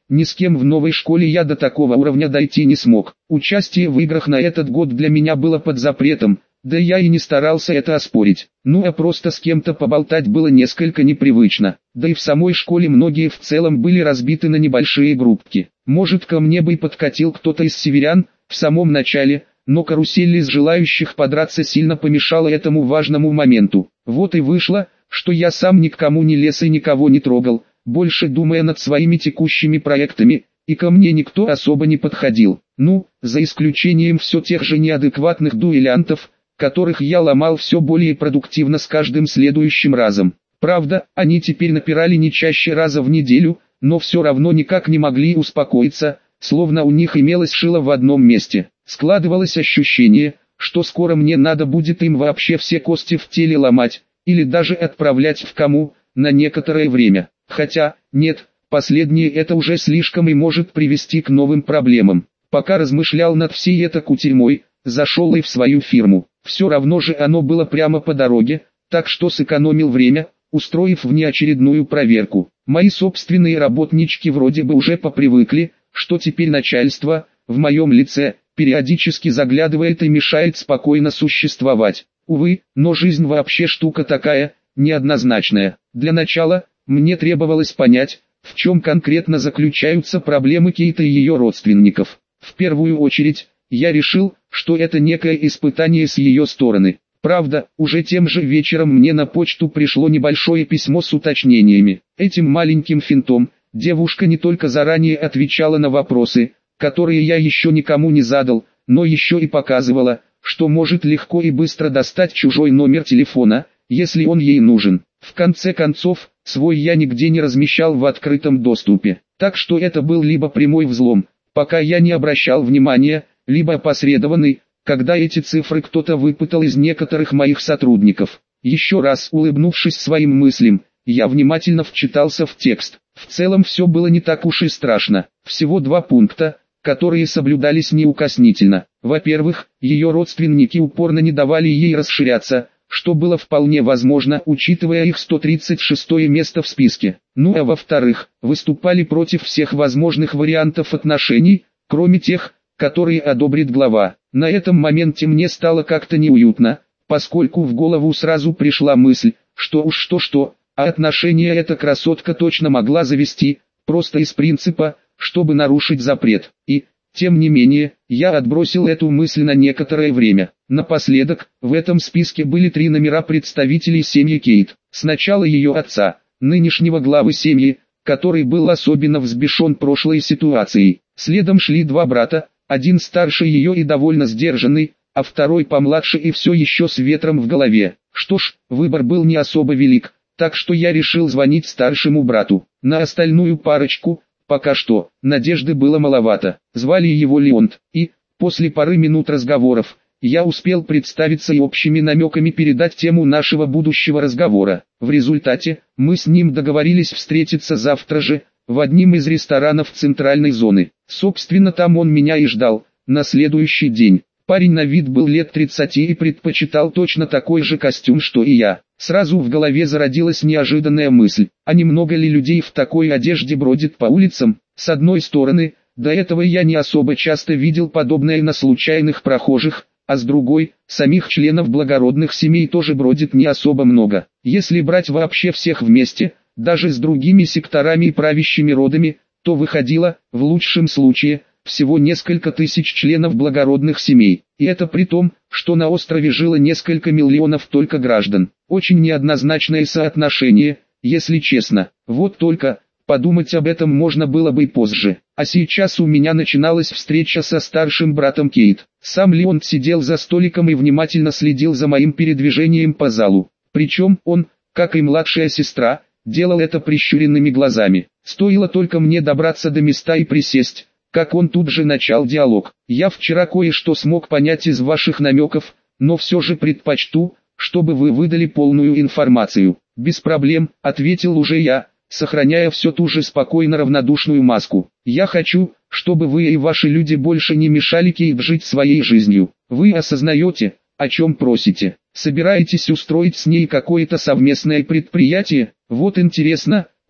Ни с кем в новой школе я до такого уровня дойти не смог. Участие в играх на этот год для меня было под запретом, да я и не старался это оспорить. Ну а просто с кем-то поболтать было несколько непривычно. Да и в самой школе многие в целом были разбиты на небольшие группки. Может, ко мне бы и подкатил кто-то из северян в самом начале, но карусель из желающих подраться сильно помешала этому важному моменту. Вот и вышло, что я сам ни к кому не лез и никого не трогал, больше думая над своими текущими проектами, и ко мне никто особо не подходил. Ну, за исключением все тех же неадекватных дуэлянтов, которых я ломал все более продуктивно с каждым следующим разом. Правда, они теперь напирали не чаще раза в неделю, но все равно никак не могли успокоиться, словно у них имелось шило в одном месте. Складывалось ощущение, что скоро мне надо будет им вообще все кости в теле ломать, или даже отправлять в кому, на некоторое время. Хотя, нет, последнее это уже слишком и может привести к новым проблемам. Пока размышлял над всей этой кутерьмой, зашел и в свою фирму. Все равно же оно было прямо по дороге, так что сэкономил время, устроив внеочередную проверку. Мои собственные работнички вроде бы уже попривыкли, что теперь начальство, в моем лице, периодически заглядывает и мешает спокойно существовать. Увы, но жизнь вообще штука такая, неоднозначная. Для начала, мне требовалось понять, в чем конкретно заключаются проблемы Кейт и ее родственников. В первую очередь, я решил, что это некое испытание с ее стороны. Правда, уже тем же вечером мне на почту пришло небольшое письмо с уточнениями. Этим маленьким финтом, девушка не только заранее отвечала на вопросы, которые я еще никому не задал, но еще и показывала, что может легко и быстро достать чужой номер телефона, если он ей нужен. В конце концов, свой я нигде не размещал в открытом доступе, так что это был либо прямой взлом, пока я не обращал внимания, либо опосредованный, когда эти цифры кто-то выпытал из некоторых моих сотрудников. Еще раз улыбнувшись своим мыслям, я внимательно вчитался в текст. В целом все было не так уж и страшно. Всего 2 пункта, которые соблюдались неукоснительно. Во-первых, ее родственники упорно не давали ей расширяться, что было вполне возможно, учитывая их 136-е место в списке. Ну а во-вторых, выступали против всех возможных вариантов отношений, кроме тех, которые одобрит глава. На этом моменте мне стало как-то неуютно, поскольку в голову сразу пришла мысль, что уж что-что, а отношения эта красотка точно могла завести, просто из принципа, чтобы нарушить запрет. И, тем не менее, я отбросил эту мысль на некоторое время. Напоследок, в этом списке были 3 номера представителей семьи Кейт. Сначала ее отца, нынешнего главы семьи, который был особенно взбешен прошлой ситуацией. Следом шли 2 брата, один старше ее и довольно сдержанный, а второй помладше и все еще с ветром в голове. Что ж, выбор был не особо велик, так что я решил звонить старшему брату. На остальную парочку, пока что, надежды было маловато. Звали его Леонт, и, после пары минут разговоров, я успел представиться и общими намеками передать тему нашего будущего разговора. В результате, мы с ним договорились встретиться завтра же, в одном из ресторанов центральной зоны. Собственно, там он меня и ждал, на следующий день. Парень на вид был лет 30 и предпочитал точно такой же костюм, что и я. Сразу в голове зародилась неожиданная мысль, а немного ли людей в такой одежде бродит по улицам? С одной стороны, до этого я не особо часто видел подобное на случайных прохожих, а с другой, самих членов благородных семей тоже бродит не особо много. Если брать вообще всех вместе, даже с другими секторами и правящими родами, то выходило, в лучшем случае, всего несколько тысяч членов благородных семей. И это при том, что на острове жило несколько миллионов только граждан. Очень неоднозначное соотношение, если честно. Вот только, подумать об этом можно было бы и позже. А сейчас у меня начиналась встреча со старшим братом Кейт. Сам Леонт сидел за столиком и внимательно следил за моим передвижением по залу. Причем он, как и младшая сестра, делал это прищуренными глазами. Стоило только мне добраться до места и присесть, как он тут же начал диалог. «Я вчера кое-что смог понять из ваших намеков, но все же предпочту, чтобы вы выдали полную информацию». «Без проблем», — ответил уже я, сохраняя все ту же спокойно равнодушную маску. «Я хочу, чтобы вы и ваши люди больше не мешали Кейт жить своей жизнью. Вы осознаете, о чем просите? Собираетесь устроить с ней какое-то совместное предприятие? Вот интересно,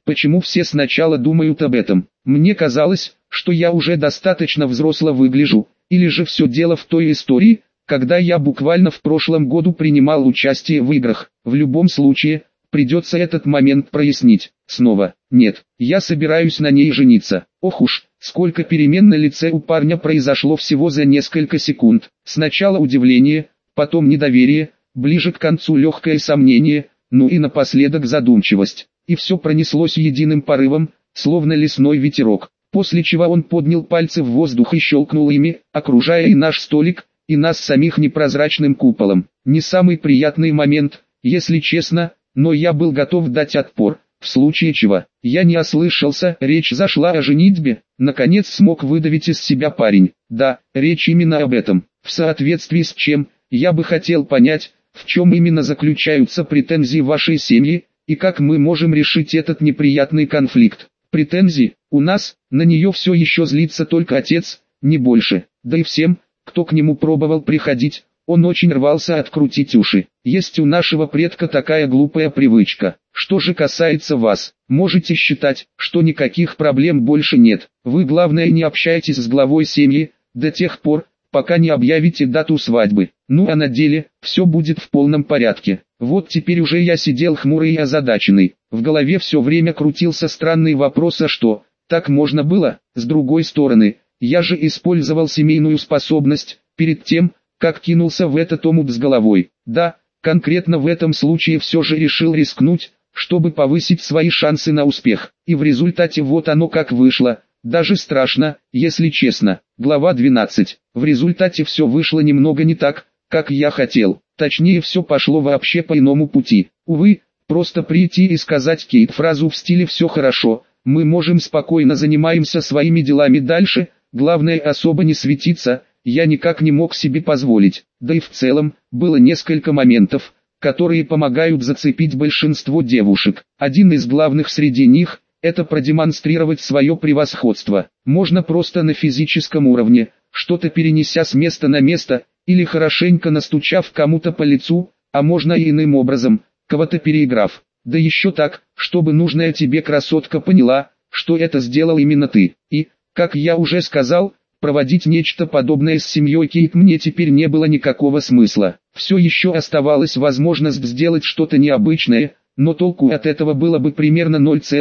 Почему все сначала думают об этом? Мне казалось, что я уже достаточно взросло выгляжу, или же все дело в той истории, когда я буквально в прошлом году принимал участие в играх. В любом случае, придется этот момент прояснить. Снова, нет, я собираюсь на ней жениться. Ох уж, сколько перемен на лице у парня произошло всего за несколько секунд. Сначала удивление, потом недоверие, ближе к концу легкое сомнение, ну и напоследок задумчивость. И все пронеслось единым порывом, словно лесной ветерок. После чего он поднял пальцы в воздух и щелкнул ими, окружая и наш столик, и нас самих непрозрачным куполом. Не самый приятный момент, если честно, но я был готов дать отпор, в случае чего. Я не ослышался, речь зашла о женитьбе, наконец смог выдавить из себя парень. Да, речь именно об этом, в соответствии с чем, я бы хотел понять, в чем именно заключаются претензии вашей семьи, и как мы можем решить этот неприятный конфликт. Претензии, у нас, на нее все еще злится только отец, не больше, да и всем, кто к нему пробовал приходить, он очень рвался открутить уши. Есть у нашего предка такая глупая привычка. Что же касается вас, можете считать, что никаких проблем больше нет. Вы главное не общайтесь с главой семьи, до тех пор, пока не объявите дату свадьбы. Ну а на деле, все будет в полном порядке. Вот теперь уже я сидел хмурый и озадаченный. В голове все время крутился странный вопрос: а что, так можно было? С другой стороны, я же использовал семейную способность, перед тем, как кинулся в этот омут с головой. Да, конкретно в этом случае все же решил рискнуть, чтобы повысить свои шансы на успех. И в результате вот оно как вышло. Даже страшно, если честно. Глава 12. В результате все вышло немного не так, как я хотел. Точнее, все пошло вообще по иному пути. Увы, просто прийти и сказать Кейт фразу в стиле «все хорошо», мы можем спокойно занимаемся своими делами дальше, главное особо не светиться, я никак не мог себе позволить. Да и в целом, было несколько моментов, которые помогают зацепить большинство девушек. Один из главных среди них – это продемонстрировать свое превосходство. Можно просто на физическом уровне, что-то перенеся с места на место, или хорошенько настучав кому-то по лицу, а можно и иным образом, кого-то переиграв. Да еще так, чтобы нужная тебе красотка поняла, что это сделал именно ты. И, как я уже сказал, проводить нечто подобное с семьей Кейт мне теперь не было никакого смысла. Все еще оставалась возможность сделать что-то необычное, но толку от этого было бы примерно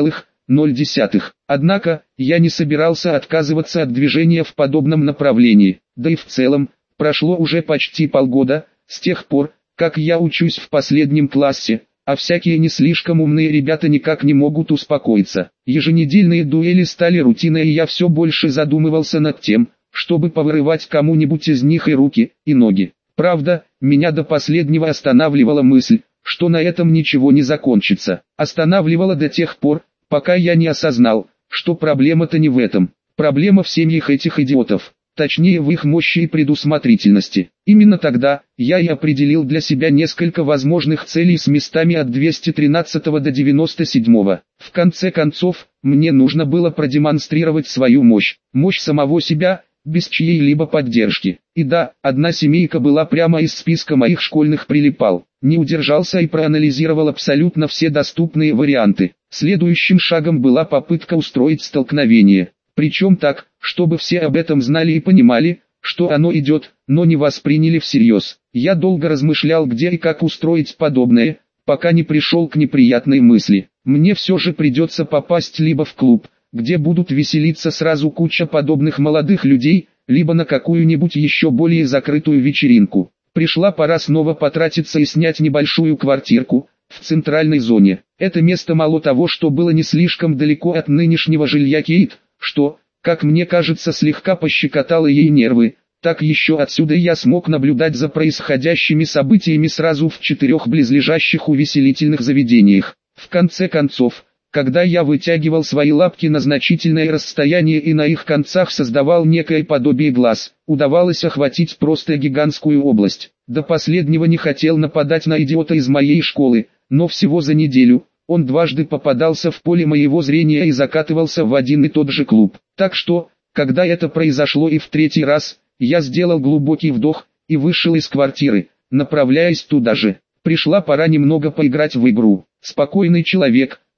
0,0. Однако, я не собирался отказываться от движения в подобном направлении. Да и в целом, прошло уже почти полгода, с тех пор, как я учусь в последнем классе, а всякие не слишком умные ребята никак не могут успокоиться. Еженедельные дуэли стали рутиной, и я все больше задумывался над тем, чтобы повырывать кому-нибудь из них и руки, и ноги. Правда, меня до последнего останавливала мысль, что на этом ничего не закончится. Останавливала до тех пор, пока я не осознал, что проблема-то не в этом. Проблема в семьях этих идиотов. Точнее, в их мощи и предусмотрительности. Именно тогда я и определил для себя несколько возможных целей с местами от 213 до 97. В конце концов, мне нужно было продемонстрировать свою мощь. Мощь самого себя, без чьей-либо поддержки. И да, одна семейка была прямо из списка моих школьных прилипал. Не удержался и проанализировал абсолютно все доступные варианты. Следующим шагом была попытка устроить столкновение. Причем так, чтобы все об этом знали и понимали, что оно идет, но не восприняли всерьез. Я долго размышлял, где и как устроить подобное, пока не пришел к неприятной мысли. Мне все же придется попасть либо в клуб, где будут веселиться сразу куча подобных молодых людей, либо на какую-нибудь еще более закрытую вечеринку. Пришла пора снова потратиться и снять небольшую квартирку в центральной зоне. Это место мало того, что было не слишком далеко от нынешнего жилья Кейт, что, как мне кажется, слегка пощекотало ей нервы, так еще отсюда я смог наблюдать за происходящими событиями сразу в 4 близлежащих увеселительных заведениях. В конце концов, когда я вытягивал свои лапки на значительное расстояние и на их концах создавал некое подобие глаз, удавалось охватить просто гигантскую область. До последнего не хотел нападать на идиота из моей школы, но всего за неделю он дважды попадался в поле моего зрения и закатывался в один и тот же клуб. Так что, когда это произошло и в 3-й раз, я сделал глубокий вдох и вышел из квартиры, направляясь туда же. Пришла пора немного поиграть в игру. Спокойный человек,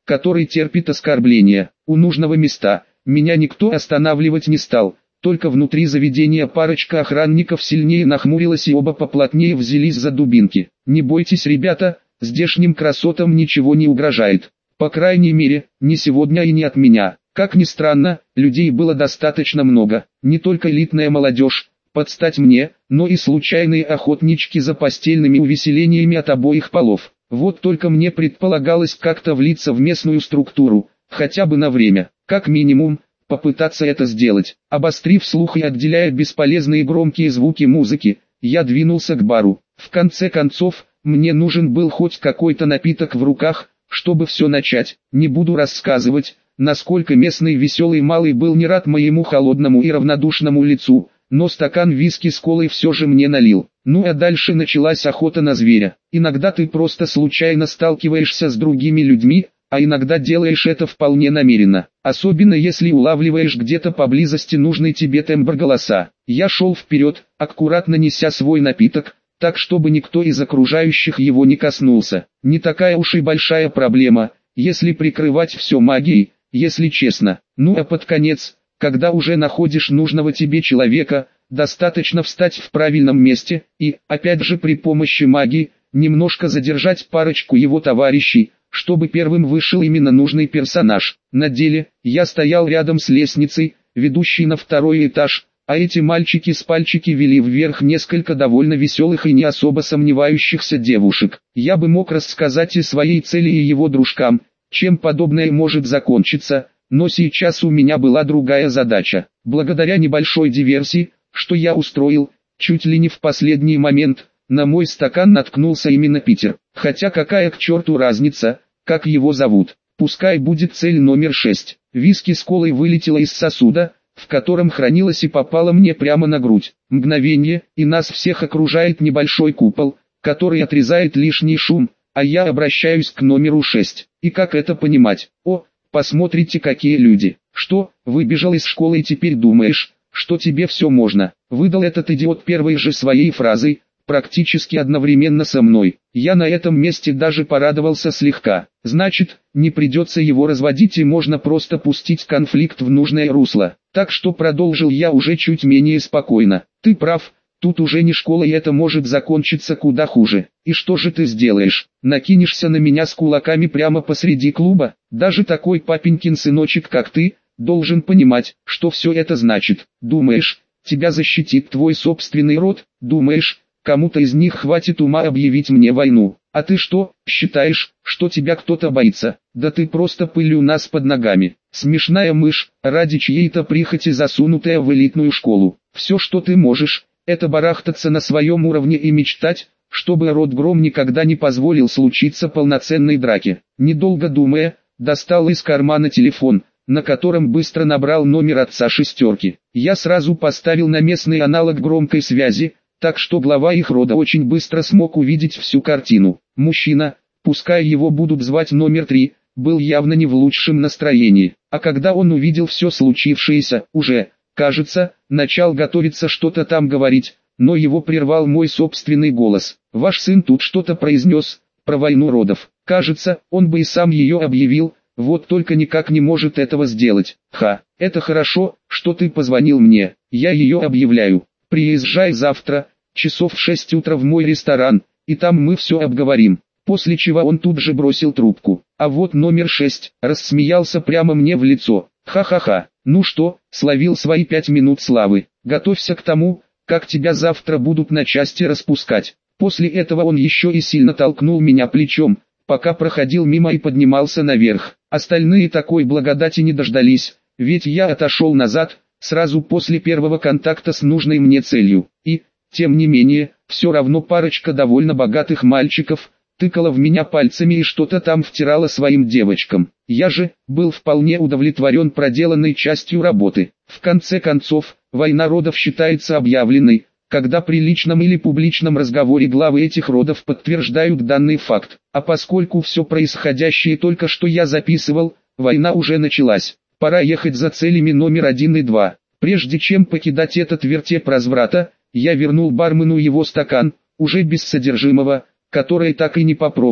который терпит оскорбления. У нужного места меня никто останавливать не стал. Только внутри заведения парочка охранников сильнее нахмурилась и оба поплотнее взялись за дубинки. Не бойтесь, ребята, здешним красотам ничего не угрожает. По крайней мере, не сегодня и не от меня. Как ни странно, людей было достаточно много. Не только элитная молодежь, под стать мне, но и случайные охотнички за постельными увеселениями от обоих полов. Вот только мне предполагалось как-то влиться в местную структуру, хотя бы на время, как минимум, попытаться это сделать. Обострив слух и отделяя бесполезные громкие звуки музыки, я двинулся к бару. В конце концов, мне нужен был хоть какой-то напиток в руках, чтобы все начать. Не буду рассказывать, насколько местный веселый малый был не рад моему холодному и равнодушному лицу, но стакан виски с колой все же мне налил. Ну а дальше началась охота на зверя. Иногда ты просто случайно сталкиваешься с другими людьми, а иногда делаешь это вполне намеренно, особенно если улавливаешь где-то поблизости нужный тебе тембр голоса. Я шел вперед, аккуратно неся свой напиток, так чтобы никто из окружающих его не коснулся. Не такая уж и большая проблема, если прикрывать все магией, если честно. Ну а под конец, когда уже находишь нужного тебе человека, достаточно встать в правильном месте и, опять же при помощи магии, немножко задержать парочку его товарищей, чтобы первым вышел именно нужный персонаж. На деле, я стоял рядом с лестницей, ведущей на второй этаж, а эти мальчики с пальчики вели вверх несколько довольно веселых и не особо сомневающихся девушек. Я бы мог рассказать и своей цели и его дружкам, чем подобное может закончиться, но сейчас у меня была другая задача. Благодаря небольшой диверсии, что я устроил, чуть ли не в последний момент, на мой стакан наткнулся именно Питер. Хотя какая к черту разница, как его зовут. Пускай будет цель номер 6. Виски с колой вылетела из сосуда, в котором хранилась и попала мне прямо на грудь. Мгновение, и нас всех окружает небольшой купол, который отрезает лишний шум, а я обращаюсь к номеру 6. И как это понимать? О, посмотрите, какие люди. Что, выбежал из школы и теперь думаешь, что тебе все можно? Выдал этот идиот первой же своей фразой, практически одновременно со мной. Я на этом месте даже порадовался слегка. Значит, не придется его разводить и можно просто пустить конфликт в нужное русло. Так что продолжил я уже чуть менее спокойно. Ты прав, тут уже не школа и это может закончиться куда хуже. И что же ты сделаешь? Накинешься на меня с кулаками прямо посреди клуба? Даже такой папенькин сыночек как ты, должен понимать, что все это значит. Думаешь, тебя защитит твой собственный род? Думаешь, кому-то из них хватит ума объявить мне войну? А ты что, считаешь, что тебя кто-то боится? Да ты просто пыль у нас под ногами. Смешная мышь, ради чьей-то прихоти засунутая в элитную школу. Все, что ты можешь, это барахтаться на своем уровне и мечтать, чтобы род Гром никогда не позволил случиться полноценной драке. Недолго думая, достал из кармана телефон, на котором быстро набрал номер отца шестерки. Я сразу поставил на местный аналог громкой связи, так что глава их рода очень быстро смог увидеть всю картину. Мужчина, пускай его будут звать номер 3, был явно не в лучшем настроении, а когда он увидел все случившееся, уже, кажется, начал готовиться что-то там говорить, но его прервал мой собственный голос. «Ваш сын тут что-то произнес, про войну родов. Кажется, он бы и сам ее объявил, вот только никак не может этого сделать. Ха, это хорошо, что ты позвонил мне, я ее объявляю. Приезжай завтра, часов в 6 утра в мой ресторан, и там мы все обговорим». После чего он тут же бросил трубку. А вот номер 6, рассмеялся прямо мне в лицо. Ха-ха-ха, ну что, словил свои 5 минут славы. Готовься к тому, как тебя завтра будут на части распускать. После этого он еще и сильно толкнул меня плечом, пока проходил мимо и поднимался наверх. Остальные такой благодати не дождались, ведь я отошел назад, сразу после первого контакта с нужной мне целью. И, тем не менее, все равно парочка довольно богатых мальчиков тыкала в меня пальцами и что-то там втирала своим девочкам. Я же был вполне удовлетворен проделанной частью работы. В конце концов, война родов считается объявленной, когда при личном или публичном разговоре главы этих родов подтверждают данный факт. А поскольку все происходящее только что я записывал, война уже началась. Пора ехать за целями номер 1 и 2. Прежде чем покидать этот вертеп разврата, я вернул бармену его стакан, уже без содержимого, который так и не попробовал.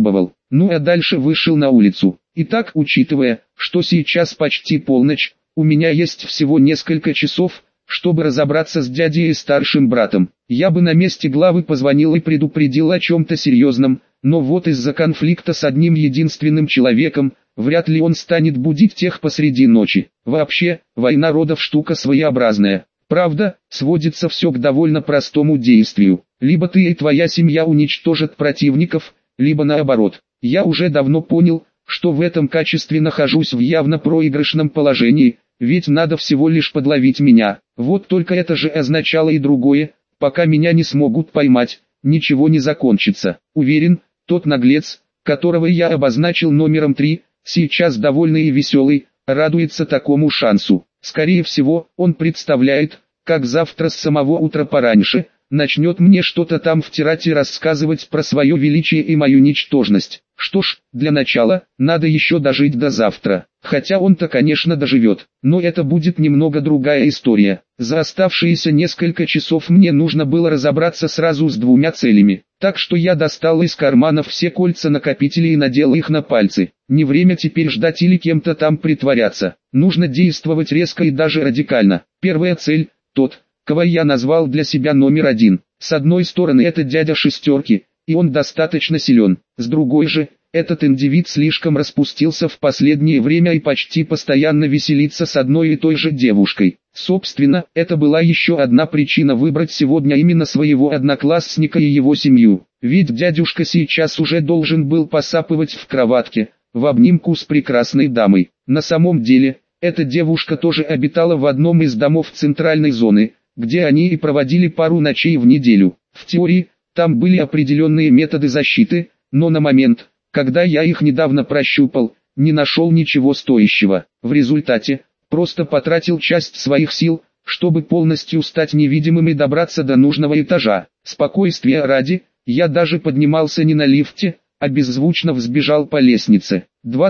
Ну а дальше вышел на улицу. Итак, учитывая, что сейчас почти полночь, у меня есть всего несколько часов, чтобы разобраться с дядей и старшим братом. Я бы на месте главы позвонил и предупредил о чем-то серьезном, но вот из-за конфликта с одним единственным человеком, вряд ли он станет будить тех посреди ночи. Вообще, война родов штука своеобразная. Правда, сводится все к довольно простому действию. Либо ты и твоя семья уничтожат противников, либо наоборот. Я уже давно понял, что в этом качестве нахожусь в явно проигрышном положении, ведь надо всего лишь подловить меня. Вот только это же означало и другое, пока меня не смогут поймать, ничего не закончится. Уверен, тот наглец, которого я обозначил номером 3, сейчас довольный и веселый, радуется такому шансу. Скорее всего, он представляет, как завтра с самого утра пораньше, начнет мне что-то там втирать и рассказывать про свое величие и мою ничтожность. Что ж, для начала, надо еще дожить до завтра. Хотя он-то, конечно, доживет, но это будет немного другая история. За оставшиеся несколько часов мне нужно было разобраться сразу с двумя целями. Так что я достал из карманов все кольца-накопители и надел их на пальцы. Не время теперь ждать или кем-то там притворяться. Нужно действовать резко и даже радикально. Первая цель – тот, кого я назвал для себя номер 1. С одной стороны это дядя шестерки, и он достаточно силен. С другой же, этот индивид слишком распустился в последнее время и почти постоянно веселится с одной и той же девушкой. Собственно, это была еще одна причина выбрать сегодня именно своего одноклассника и его семью. Ведь дядюшка сейчас уже должен был посапывать в кроватке, в обнимку с прекрасной дамой. На самом деле, эта девушка тоже обитала в одном из домов центральной зоны, где они и проводили пару ночей в неделю. В теории, там были определенные методы защиты, но на момент, когда я их недавно прощупал, не нашел ничего стоящего. В результате, просто потратил часть своих сил, чтобы полностью стать невидимым и добраться до нужного этажа. Спокойствия ради, я даже поднимался не на лифте, а беззвучно взбежал по лестнице.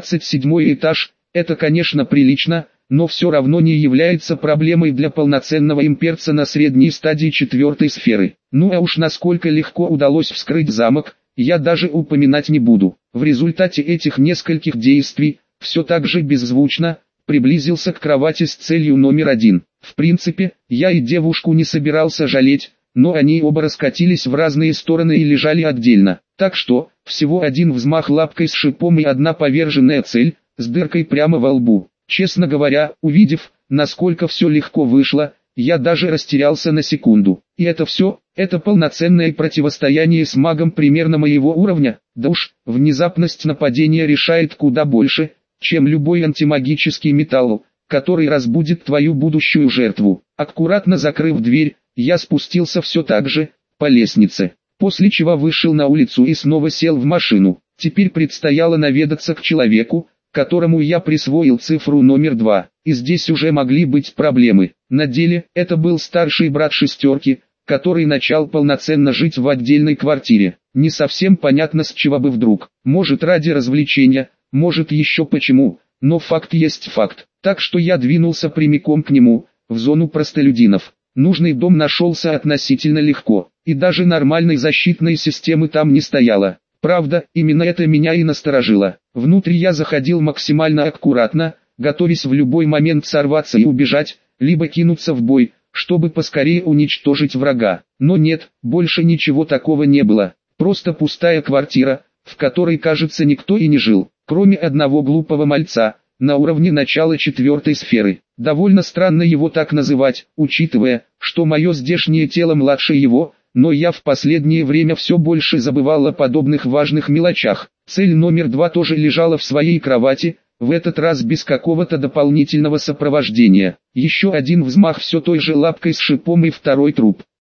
27-й этаж, это конечно прилично, но все равно не является проблемой для полноценного имперца на средней стадии 4-й сферы. Ну а уж насколько легко удалось вскрыть замок, я даже упоминать не буду. В результате этих нескольких действий, все так же беззвучно, приблизился к кровати с целью номер 1. В принципе, я и девушку не собирался жалеть, но они оба раскатились в разные стороны и лежали отдельно. Так что, всего один взмах лапкой с шипом и одна поверженная цель, с дыркой прямо во лбу. Честно говоря, увидев, насколько все легко вышло, я даже растерялся на секунду. И это все, это полноценное противостояние с магом примерно моего уровня. Да уж, внезапность нападения решает куда больше, чем любой антимагический металл, который разбудит твою будущую жертву. Аккуратно закрыв дверь, я спустился все так же, по лестнице. После чего вышел на улицу и снова сел в машину. Теперь предстояло наведаться к человеку, которому я присвоил цифру номер 2. И здесь уже могли быть проблемы. На деле, это был старший брат шестерки, который начал полноценно жить в отдельной квартире. Не совсем понятно с чего бы вдруг. Может ради развлечения, может еще почему, но факт есть факт. Так что я двинулся прямиком к нему, в зону простолюдинов. Нужный дом нашелся относительно легко, и даже нормальной защитной системы там не стояло. Правда, именно это меня и насторожило. Внутрь я заходил максимально аккуратно, готовясь в любой момент сорваться и убежать, либо кинуться в бой, чтобы поскорее уничтожить врага. Но нет, больше ничего такого не было. Просто пустая квартира, в которой, кажется, никто и не жил, кроме одного глупого мальца, на уровне начала 4-й сферы. Довольно странно его так называть, учитывая, что мое здешнее тело младше его, но я в последнее время все больше забывал о подобных важных мелочах. Цель номер 2 тоже лежала в своей кровати, в этот раз без какого-то дополнительного сопровождения. Еще один взмах все той же лапкой с шипом и второй труп.